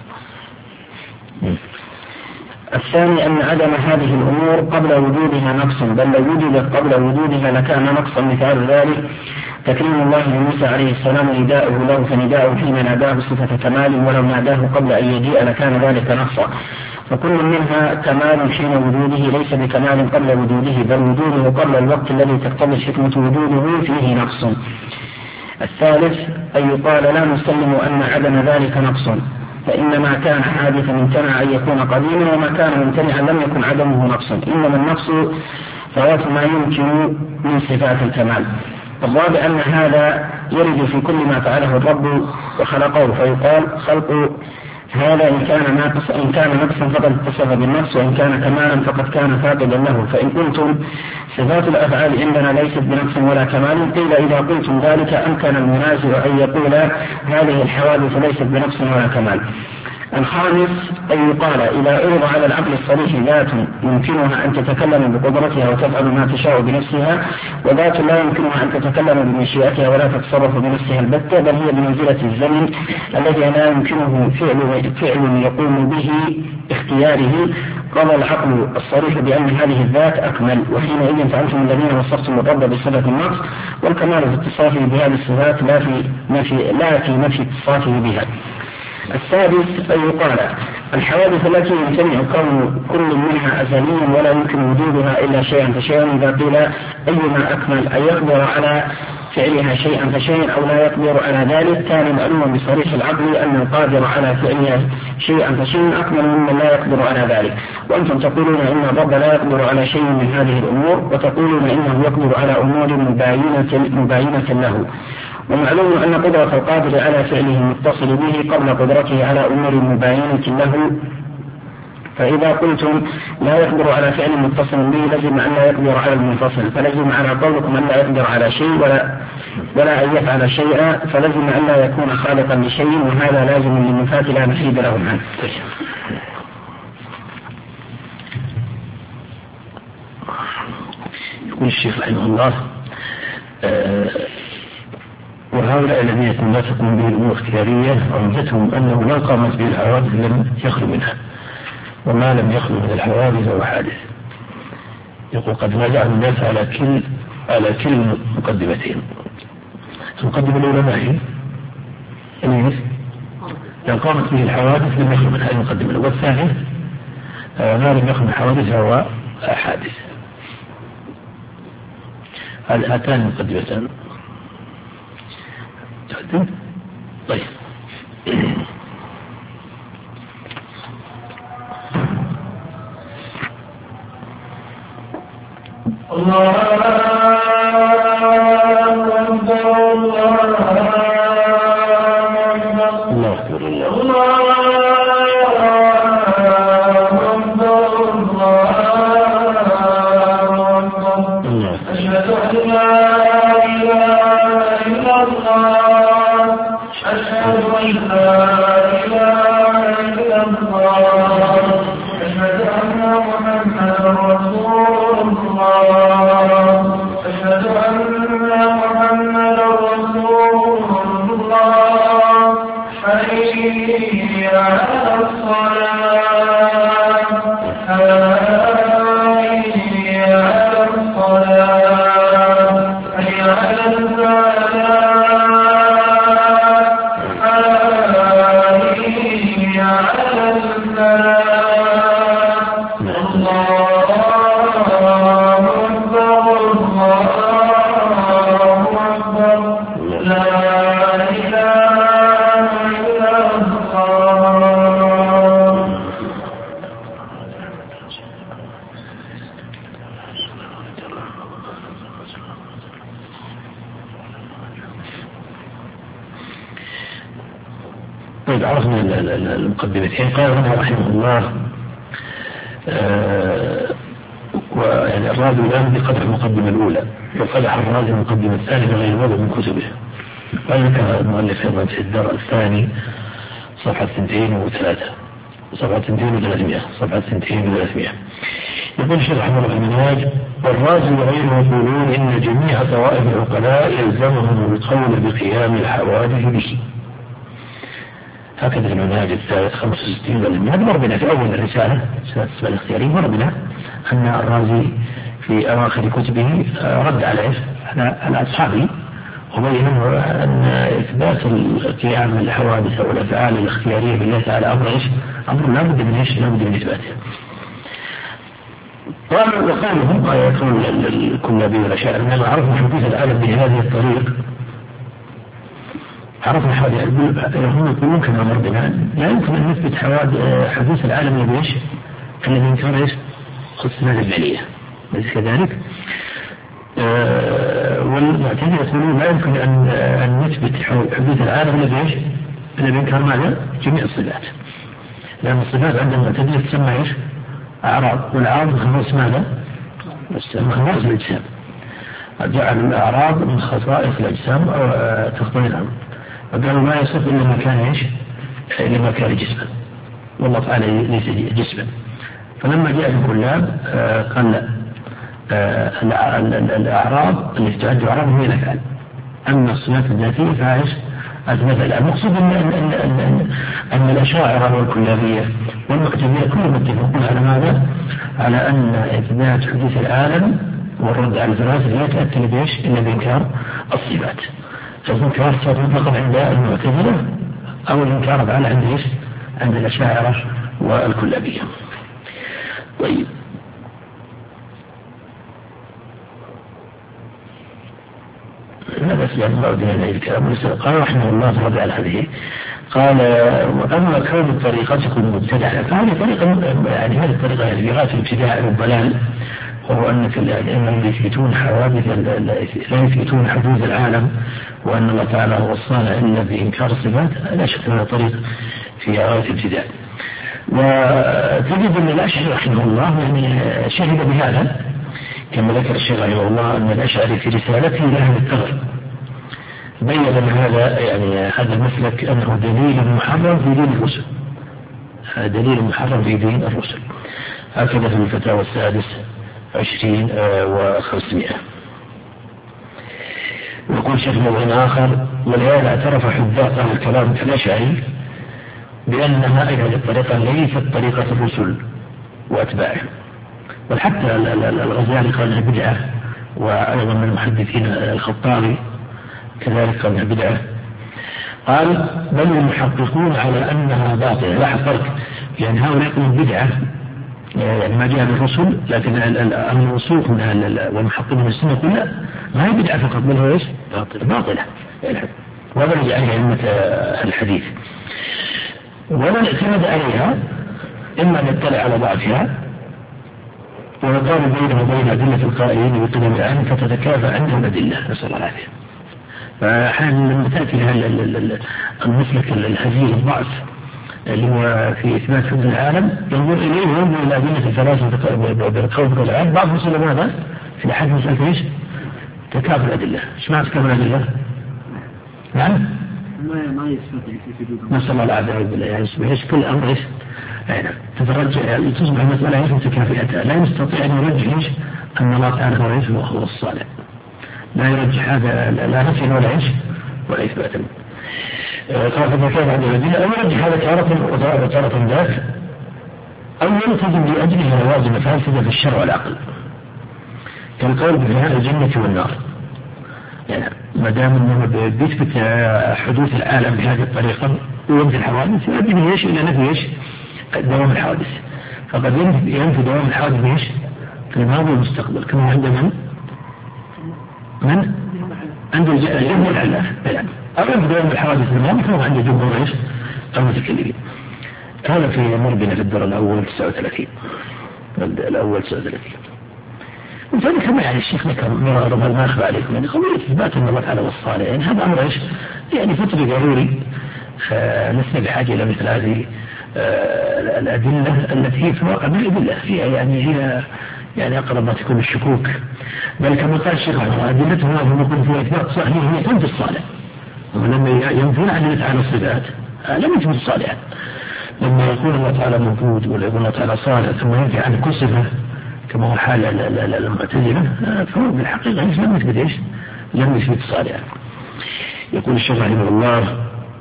[SPEAKER 1] الثاني أن عدم هذه الأمور قبل وجودها نقص بل لو وجدت قبل وجودها لكان نقصا مثال ذلك تكريم الله لموسى عليه السلام نداؤه له فنداؤه حين ناداه صفة كمال ولو ناداه قبل أن يجيء لكان ذلك نقصا فكل منها كمال حين وجوده ليس بكمال قبل وجوده بل وجوده قبل الوقت الذي تقتضي حكمة وجوده فيه نقص. الثالث أن يقال لا نسلم أن عدم ذلك نقص فإنما كان حادثا امتنع أن يكون قديما وما كان ممتنعا لم يكن عدمه نقصا إنما النقص فوات ما يمكن من صفات الكمال. الرابع أن هذا يرد في كل ما فعله الرب وخلقه فيقال خلق هذا إن كان ناقص إن كان نقصا فقد اتصف بالنقص وإن كان كمالا فقد كان فاقدا له فإن قلتم صفات الأفعال عندنا ليست بنقص ولا كمال قيل إذا قلتم ذلك أمكن المنازع أن يقول هذه الحوادث ليست بنقص ولا كمال. الخامس أن يقال إذا عرض على العقل الصريح ذات يمكنها أن تتكلم بقدرتها وتفعل ما تشاء بنفسها وذات لا يمكنها أن تتكلم بمشيئتها ولا تتصرف بنفسها البتة بل هي بمنزلة الزمن الذي لا يمكنه فعل, فعل يقوم به اختياره قال العقل الصريح بأن هذه الذات أكمل وحينئذ فأنتم الذين وصفتم الرب بصفة النقص والكمال في اتصافه بهذه الصفات لا في نفي لا في نفي اتصافه بها. السادس أن يقال الحوادث التي يمتنع كون كل منها أزليا ولا يمكن وجودها إلا شيئا فشيئا، إذا قيل أيما أكمل أن يقدر على فعلها شيئا فشيئا أو لا يقدر على ذلك، كان معلوما بصريح العقل أن القادر على فعلها شيئا فشيئا أكمل ممن لا يقدر على ذلك. وأنتم تقولون إن الرب لا يقدر على شيء من هذه الأمور، وتقولون إنه يقدر على أمور مباينة, مباينة له. ومعلوم أن قدرة القادر على فعله المتصل به قبل قدرته على أمور مباينة له، فإذا قلتم لا يقدر على فعل متصل به لزم أن لا يقدر على المنفصل، فلزم على قولكم أن لا يقدر على شيء ولا, ولا أن يفعل شيئا، فلزم أن لا يكون خالقا لشيء، وهذا لازم للنفاة لا نحيد لهم عنه.
[SPEAKER 2] يقول الشيخ رحمه الله آه وهؤلاء الذين لا تكون به الأمور اختيارية عمدتهم أنه لا قامت به الحوادث لم يخلو منها، وما لم يخلو من الحوادث هو حادث. يقول قد نجعل الناس على كل على كل مقدمتين. المقدمة الأولى ما هي؟ الإنس لو قامت به الحوادث لم يخلو منها المقدمة الأولى، والثاني آه ما لم يخلو من الحوادث هو حادث. هاتان المقدمتان. طيب
[SPEAKER 4] الله أكبر الله أكبر الله أشهد أن لا إله إلا الله أشهد أن لا إله إلا الله أشهد أن محمدا رسول الله أشهد أن محمدا رسول الله حي على الصلاة حي على الصلاة حي على الفلاح
[SPEAKER 2] عرفنا المقدمتين. قال هنا رحمه الله آه ويعني الرازي الآن بقدر المقدمة الأولى، وقدح الرازي المقدمة الثانية بغير وضع من كتبه. وذكر المؤلف أيضا في الدرء الثاني صفحة سنتين وثلاثة صفحة سنتين وثلاثمائة صفحة سنتين وثلاثمائة يقول الشيخ رحمه الله في المنهاج: والرازي وغيره يقولون إن جميع طوائف العقلاء يلزمهم القول بقيام الحوادث به. هكذا المنهاج الثالث خمسة وستين والمئة. هذا مر بنا في أول الرسالة السبع الاختياري، مر بنا أن الرازي في أواخر كتبه رد على على أصحابه وبين أن إثبات القيام الحوادث والأفعال الاختيارية بالله تعالى أمر إيش؟ أمر لا بد من إيش؟ لا بد من إثباته. وقالهم يقول الكلابي والأشاعرة أننا عرفنا حدوث العالم بهذه الطريق، عرفنا حوادث هم يقولون كما مر بنا لا يمكن أن نثبت حدوث العالم بإيش؟ الذي ينكر إيش؟ خصوصا البالية بس كذلك. أه والمعتزلة يقولون لا يمكن أن أن نثبت حدوث العالم الذي إيش؟ الذي ينكر ماذا؟ جميع الصفات، لأن الصفات عند المعتزلة تسمى إيش؟ أعراض، والأعراض خصائص ماذا؟ خصائص الأجسام. جعل الأعراض من خصائص الأجسام أو تفضيلها، وقالوا ما يصف إلا ما كان إيش؟ إلا ما كان جسما، والله تعالى ليس جسما. فلما جاء الكلاب قال لا، الأعراض التي تعد أعراض هي الأفعال، أما الصفات الذاتية فايش؟ أثبت. المقصود أن أن أن أن الأشاعرة والكلابية والمعتزلة كلهم متفقون على ماذا؟ على أن إثبات حدوث العالم والرد على الفلاسفة لا يتأتى بإيش؟ إلا بإنكار الصفات. فإنكار الصفات مطلقا عند المعتزلة أو الإنكار على عند إيش؟ عند الأشاعرة والكلابية. طيب لا بس يعني بعد هنا الكلام قال رحمه الله رضي على هذه قال وأما كون طريقتكم مبتدعة فهذه طريقة يعني هذه الطريقة يعني بغاية الابتداع والضلال، وهو أنك الأئمة يثبتون حوادث لا يثبتون حدوث العالم وأن الله تعالى هو الصانع إلا بإنكار الصفات، لا شك أنه طريق في غاية الابتداع. وتجد أن الأشعري رحمه الله يعني شهد بهذا كما ذكر الشيخ رحمه الله أن الأشعري في رسالته لأهل الثغر بين أن هذا يعني هذا المسلك أنه دليل محرم في دين الرسل، دليل محرم في دين الرسل، هكذا في الفتاوى السادس عشرين وخمسمائة. ويقول شيخ موضوع آخر ولهذا اعترف حذاق أهل الكلام كالأشعري بأن هذه الطريقة ليست طريقة الرسل وأتباعه، بل حتى الغزالي قال انها بدعة، وأيضا من المحدثين الخطابي كذلك قال انها بدعة. قال بل المحققون على أنها باطلة. لاحظ فرق، يعني هؤلاء يقولون بدعة يعني ما جاء بالرسل، لكن الرسوخ والمحققون من السنة كلها ما هي بدعة فقط بل هو ايش؟ باطلة. وهذا اللي عليه أئمة الحديث، ولا نعتمد عليها إما نطلع على ضعفها ويقال بينه وبين أدلة القائلين بقدم العالم فتتكافى عندهم الأدلة، نسأل الله العافية. فأحيانا لما تأتي المسلك الهزيل الضعف اللي هو في إثبات حدوث العالم ينظر إليه وينظر إلى أدلة الفلاسفة بالقول بقول العالم، بعض مسألة ماذا؟ في الأحد مسألة إيش؟ تكافؤ الأدلة. إيش معنى تكافؤ الأدلة؟ نعم؟
[SPEAKER 3] ما يستطيع في حدود.
[SPEAKER 2] نسأل الله العافية بالله، يعني إيش كل أمر إيش؟ يعني تترجع تصبح المسألة إيش متكافئة، لا يستطيع أن يرجح إيش أن الله تعالى هو إيش هو الصالح، لا يرجح هذا لا نفي ولا إيش ولا إثبات. قال فكيف عند الذين أو يرجح هذا تارة وتارة ذاك، أو يلتزم لأجلها لوازم فاسدة في الشرع والعقل كالقول ببناء الجنة والنار. يعني ما دام أنه بيثبت حدوث العالم بهذه الطريقة وينفي الحوادث يؤدي به إيش إلى نفي إيش دوام الحوادث، فقد ينفي دوام الحوادث بإيش في الماضي والمستقبل كما عند من؟ من؟ عند الجمهور العلة يعني أغلب دوام الحوادث في الماضي كما عند الجمهور إيش المتكلمين. هذا في مربنا في الدور الأول تسعة وثلاثين الأول تسعة وثلاثين. وذلك ما يعني الشيخ ذكر مرارا ما أخبى عليكم يعني قضية إثبات أن الله تعالى والصالح، يعني هذا أمر إيش يعني فطري ضروري، فلسنا بحاجة إلى مثل هذه الأدلة التي هي في الواقع من الأدلة فيها يعني هي يعني أقرب ما تكون الشكوك، بل كما قال الشيخ أدلتها لما يكون فيها إثبات صحيح هي تنفي الصالح، ولما ينفون عن تعالى الصفات لم يثبت الصالح. لما يكون الله تعالى موجود ولا يكون الله تعالى صالح ثم ينفي عن كل صفة كما هو حال المعتزلة فهو بالحقيقة لم يثبت إيش لم يثبت الصالح. يقول الشيخ رحمه الله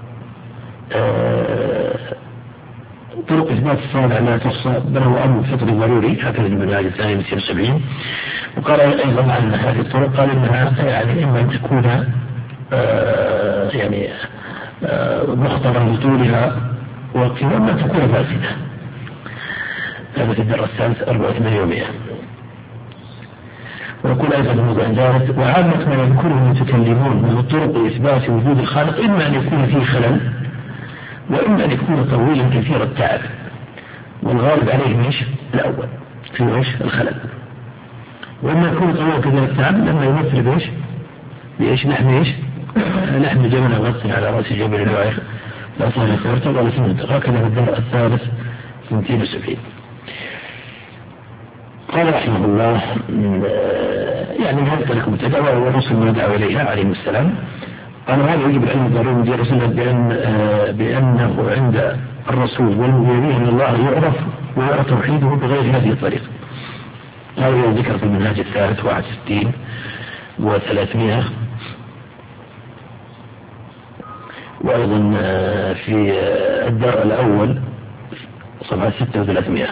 [SPEAKER 2] طرق إثبات الصالح لا تحصى بل هو أمر فطري ضروري، هكذا المنهاج الثاني مئتين وسبعين. وقال أيضا عن هذه الطرق قال إنها يعني إما أن تكون آه يعني آه مخطرا لطولها وإما تكون فاسدة. هذا في الدرس الثالث أربعة وثمانين يومية. ويقول أيضا موضوع ذلك وعامة ما يذكره المتكلمون من طرق إثبات وجود الخالق إما أن يكون فيه خلل وإما أن يكون طويلا كثير التعب، والغالب عليه مش الأول في وش الخلل، وإما يكون طويلا كثير التعب لما يمثل بإيش بإيش لحم إيش لحم جمل غطي على رأس جبل الوعير لا صار يتورطب ولا سنة. هكذا في الدرس الثالث مئتين وسبعين. قال رحمه الله يعني هذا طريق مبتدأ والرسل ما دعوا إليها عليهم السلام. قال هذا يجب العلم الضروري من رسول بأن بأنه عند الرسول والمبين أن الله يعرف ويعرف توحيده بغير هذه الطريقة. هذا ذكر في المنهاج الثالث واحد وستين وثلاثمائة، وأيضا في الدرء الأول صفحة ستة وثلاثمائة.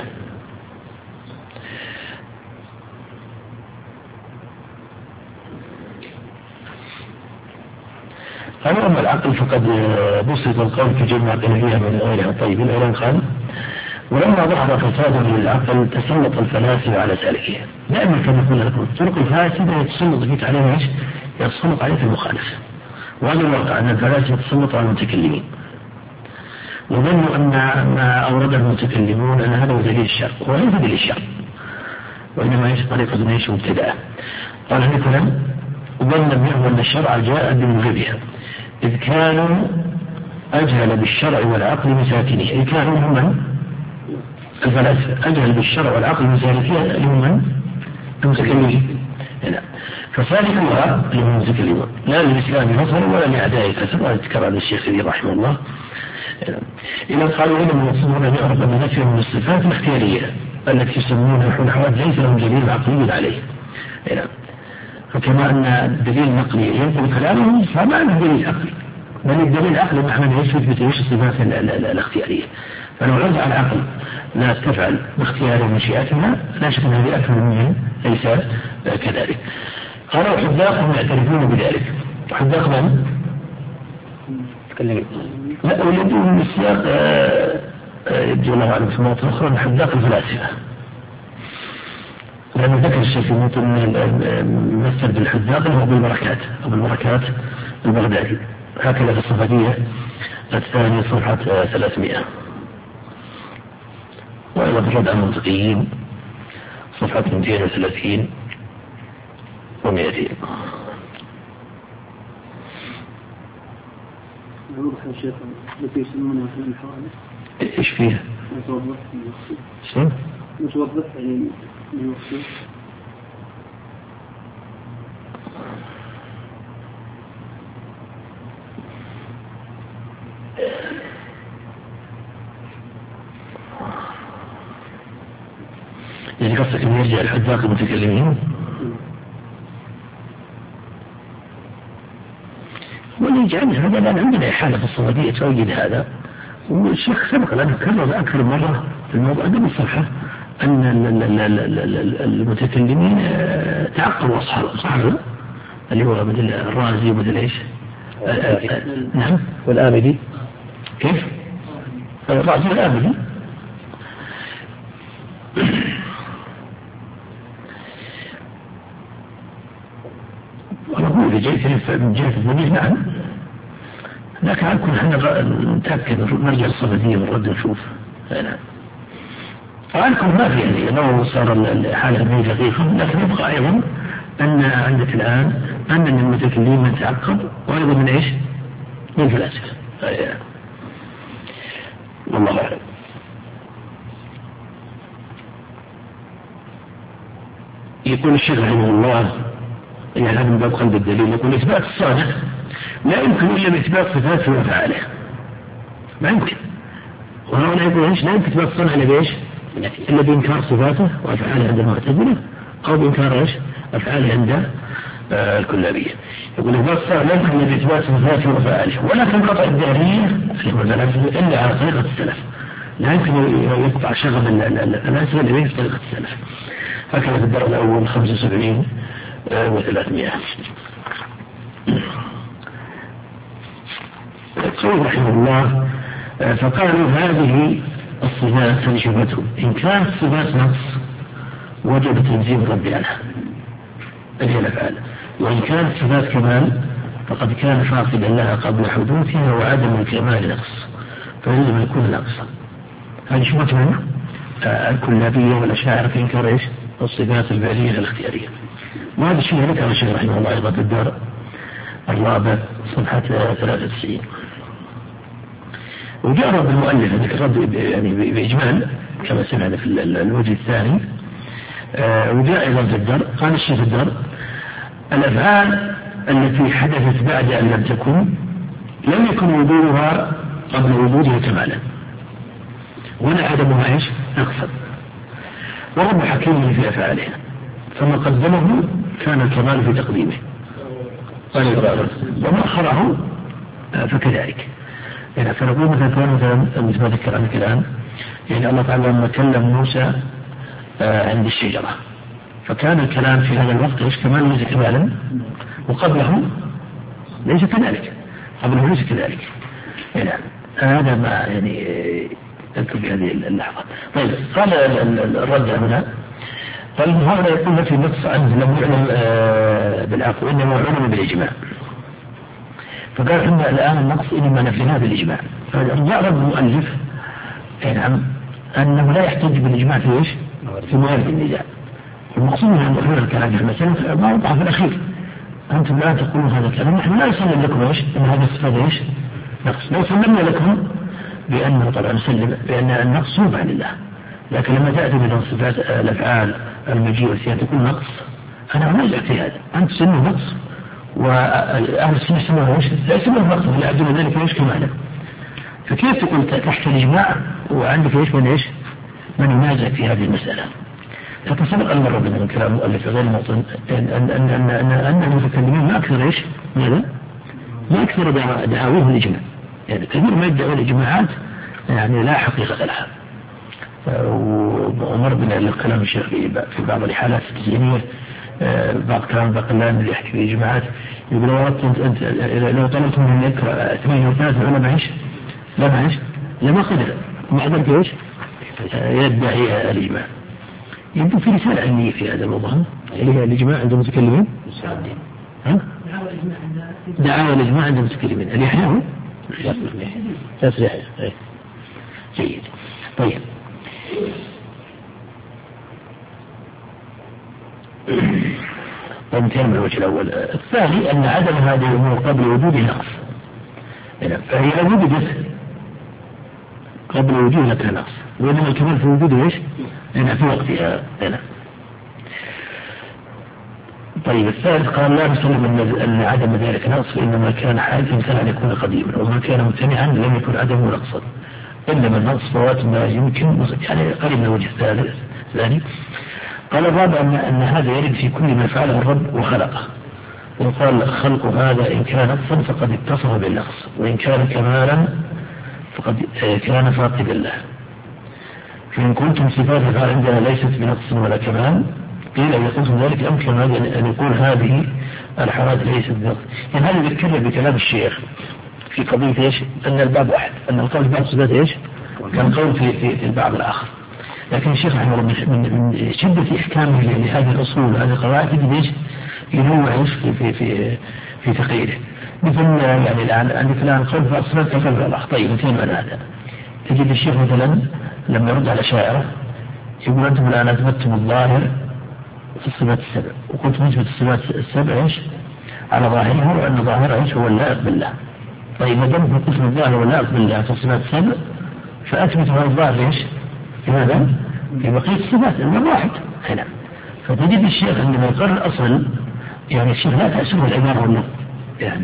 [SPEAKER 2] أما أما العقل فقد بسط القول في جمع قلبها من غيرها. طيب الإعلان قال ولما ظهر فساد للعقل تسلط الفلاسفة على سالكه. دائما كما يقول لكم الطرق الفاسدة يتسلط فيك عليها ايش؟ يتسلط عليها المخالف. وهذا الواقع أن الفلاسفة تسلط على المتكلمين وظنوا أن ما أورده المتكلمون أن هذا هو دليل الشرع، وليس دليل الشرع وإنما ايش؟ طريقة ايش؟ مبتدعة. قال مثلا ظن منهم أن الشرع جاء بموجبها إذ كانوا أجهل بالشرع والعقل مساكنه. إذ كانوا هم الفلاسفة أجهل بالشرع والعقل مساكنه اللي هم المتكلمين. فسالكوها اللي هم المتكلمون لا للإسلام نصر ولا لأعدائه كسر. وهذا ذكر عن الشيخ سيدي رحمه الله. إذا قالوا إنهم يقصدون أن يعرف أن نفيهم من الصفات الاختيارية التي يسمونها حول ليس لهم دليل عقلي عليه. فكما أن الدليل النقلي ينقل كلامه فما عنده دليل عقلي، بل الدليل العقلي معناه يثبت ايش؟ الصفات الاختيارية. فلو رجع العقل لا تفعل باختيار مشيئتها لا شك أن هذه أكثر منه ليس كذلك. قالوا حذاقهم يعترفون بذلك. حذاق من؟ لا ولدوا من السياق يبدو الله أعلم في مواطن أخرى حذاق الفلاسفة، لأنه ذكر الشيخ في موطن مثل بالحذاق هو بالبركات أو بالبركات البغدادي هكذا في الصفاتية الثانية صفحة ثلاثمائة. وأيضا في الرد على المنطقيين صفحة مئتين وثلاثين ومئتين.
[SPEAKER 3] يوضح يا شيخ التي يسمونها في الحوادث
[SPEAKER 2] إيش فيها؟
[SPEAKER 3] متوضح
[SPEAKER 2] شو؟
[SPEAKER 3] متوضح يعني يوصف
[SPEAKER 2] يعني قصدك أن يرجع الحذاق المتكلمين واللي يجعل هذا لأن عندنا حالة في الصومالية توجد هذا. والشيخ سبق لأنه كرر أكثر مرة في الموضوع قبل الصفحة أن المتكلمين تعقلوا أصحابهم صحابه اللي هو مثل الرازي ومثل إيش؟ نعم
[SPEAKER 1] والآمدي.
[SPEAKER 2] كيف؟ الرازي والآمدي. ونقول لجيت من جهة الدليل نعم، لكن هنكون احنا نتأكد نرجع الصفدية ونرد نشوف. نعم عنكم ما في يعني لو صار الحالة من دقيقة، لكن يبقى أيضا أن عندك الآن أن من المتكلمين من تعقب وأيضا من إيش؟ من الفلاسفة. والله أعلم. يقول الشيخ رحمه الله يعني هذا من باب قلب الدليل. يقول إثبات الصانع لا يمكن إلا بإثبات صفاته وأفعاله، ما يمكن. وهنا يقول إيش؟ لا يمكن إثبات الصانع إلا بإيش؟ إلا بإنكار صفاته وأفعاله عند المعتزلة أو بإنكار إيش؟ أفعاله عند آه الكلابية. يقول إثبات الصانع لا يمكن إلا بإثبات صفاته وأفعاله ولا تنقطع الدارية إلا على طريقة السلف. لا يمكن يقطع شغب الفلاسفة إلا بطريقة السلف. هكذا في الدرس الأول خمسة وسبعين وثلاثمائة. يقول رحمه الله فقالوا هذه الصفات هذه شبهتهم إن كانت صفات نقص وجب تنزيل رب عنها أجل أفعال، وإن كانت صفات كمال فقد كان فاقدا لها قبل حدوثها وعدم الكمال نقص فيجب أن يكون ناقصا. هذه شبهتهم الكلابية والأشاعرة في إنكار إيش؟ الصفات الفعلية الاختيارية. وهذا الشيء ذكر الشيخ رحمه الله أيضا في الدار الرابع صفحة ثلاثة وتسعين. وجاء رد المؤلف ذكر رد يعني بإجمال كما سمعنا في الوجه الثاني. وجاء أيضا في الدار قال الشيخ في الدار الأفعال التي حدثت بعد أن لم تكن لم يكن وجودها قبل وجودها كمالا ولا عدمها إيش؟ نقصا. ورب حكيم في أفعالها فما قدمه كان الكمال في تقديمه وما أخره فكذلك. يعني فنقول مثلا كان مثلا مثل ما ذكر عنك الآن يعني الله تعالى لما كلم موسى عند الشجرة فكان الكلام في هذا الوقت إيش؟ كمال ليس كمالا وقبله ليس كذلك. قبل الهلوس كذلك. نعم هذا ما يعني أذكر في هذه اللحظة. طيب قال الرد هنا قال هذا يقول في نص عنه لم يعلم بالعقل وإنما علم بالإجماع. فقال إن الآن النقص إنما نفيناه بالإجماع. فيعرض المؤلف نعم أنه لا يحتج بالإجماع في إيش؟ في موارد النزاع. المقصود من دخول الكلام في المسألة ما وضع في الأخير. أنتم الآن تقولون هذا الكلام نحن لا يسلم لكم إيش؟ أن هذا الصفة إيش؟ نقص. لا يسلمنا لكم بأنه طبعا نسلم بأن النقص يوضع لله. لكن لما تأتي من صفات الأفعال المجيء والسيئة تكون نقص أنا ما أجعل في هذا. أنت تسمى نقص وأهل السنة يسمونه إيش؟ لا يسمونه نقص ولا يعدون ذلك إيش كمالا. فكيف تقول تحت الإجماع وعندك إيش من إيش؟ من ينازع في هذه المسألة. لكن سبق أن مر من كلام المؤلف غير الموطن أن أن أن أن أن المتكلمين ما أكثر إيش؟ ماذا؟ ما أكثر دعاويهم الإجماع. يعني كثير ما يدعوا الإجماعات يعني لا حقيقة لها. ومر بنا الكلام الشيخ في بعض الحالات التسجيلية بعض كلام بقلان اللي يحكي في إجماعات يقول لو أردت أنت لو طلبت منه أن يقرأ ثمانية وثلاثة ولا معيش لا معيش لما قدر مع ذلك إيش؟ يدعي الإجماع. يبدو في رسالة علمية في هذا الموضوع اللي هي الإجماع عند المتكلمين. ها؟ دعاوى الإجماع عند المتكلمين اللي يحياه تصريح جيد. طيب ننتهي من الوجه الأول. الثاني أن عدم هذه الأمور قبل وجود نقص فهي لو وجدت قبل وجود لك نقص وإنما الكمال في وجوده إيش؟ هنا في وقتها هنا. طيب الثالث قال لا نسلم أن عدم ذلك نقص إنما كان حادثا كان أن يكون قديما وما كان ممتنعا لم يكن عدمه نقصا إنما النقص فوات ما يمكن يعني قريب من الوجه الثالث. ثاني قال الرابع أن, أن هذا يرد في كل ما فعله الرب وخلقه وقال خلق هذا إن كان نقصا فقد اتصف بالنقص وإن كان كمالا فقد كان فاقدا له. فإن كنتم صفات الأفعال عندنا ليست بنقص ولا كمال قيل إذا قلتم ذلك أمكن أن يقول هذه الحالات ليست بنقص. يعني هذا يذكرنا بكلام الشيخ في قضية إيش؟ أن الباب واحد أن القول في بعض صفات إيش؟ كان قول في, في, في البعض الآخر. لكن الشيخ رحمه الله من, من شدة إحكامه لهذه الأصول وهذه القواعد تجد إيش؟ ينوع إيش في في في, في تقريره. مثل يعني الآن عندك الآن قول في أصفات كقول في الأخطاء مثل من هذا تجد الشيخ مثلا لما يرد على شاعره يقول أنتم الآن أثبتتم الظاهر في الصفات السبع وقلت نثبت الصفات السبع إيش؟ على ظاهرها وأن ظاهرها إيش هو اللائق بالله. طيب ما دام في قسم الظاهر واللائق بالله في الصفات السبع فأثبت هذا الظاهر إيش؟ لماذا؟ في بقية الصفات المرة واحد هنا. فتجد الشيخ عندما يقرر الأصل يعني الشيخ لا تأسره العبارة والله يعني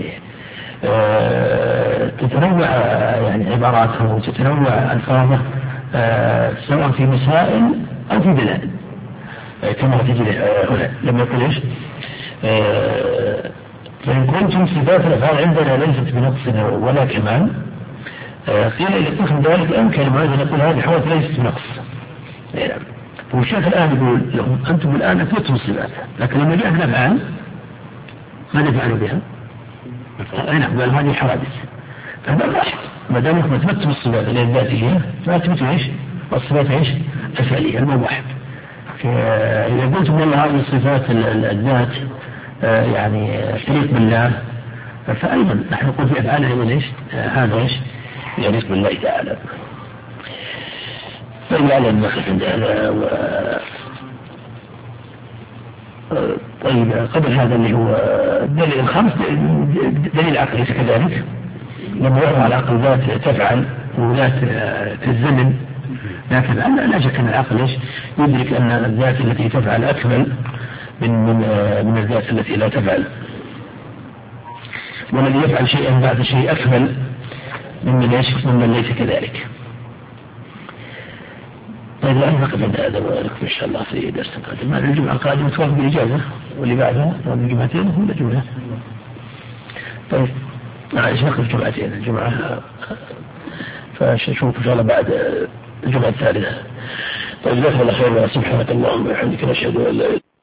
[SPEAKER 2] آه تتنوع يعني عباراته وتتنوع ألفاظه آه سواء في مسائل أو في دلائل آه كما تجد هنا لما يقول إيش آه فإن كنتم صفات الأفعال عندنا ليست بنقص ولا كمال آه قيل إذا قسم ذلك أمكن ماذا نقول هذه حوات ليست بنقص. يعني والشيخ الآن يقول لهم أنتم الآن أثبتم الصفات لكن لما جاءت الأفعال ماذا فعلوا بها؟ نعم قال هذه حوادث. فهذا واحد ما دام أثبتم الصفات الذاتية فأثبتوا إيش؟ الصفات إيش؟ أفعالية المو واحد. إذا قلتم والله هذه الصفات الذات يعني شريك بالله فأيضا نحن نقول في أفعال أيضا إيش؟ هذا إيش؟ يليق بالله تعالى. فلعل المخلف عند هذا و... طيب قبل هذا اللي هو الدليل الخامس دليل العقل كذلك لما يرى على العقل ذات تفعل وذات تزمن لا تفعل لا شك أن العقل إيش يدرك أن الذات التي تفعل أكمل من من من الذات التي لا تفعل والذي يفعل شيئا بعد شيء أكمل ممن يشك ممن ليس كذلك. طيب الآن نقف عند هذا ونكمل إن شاء الله في درس قادم. هذه الجمعة القادمة توافق بالإجازة واللي بعدها الجمعتين هم الجمعة. طيب معلش نقف جمعتين الجمعة فشوف إن شاء الله بعد الجمعة الثالثة. طيب جزاكم الله خير وسبحانك اللهم وبحمدك نشهد أن لا إله إلا أنت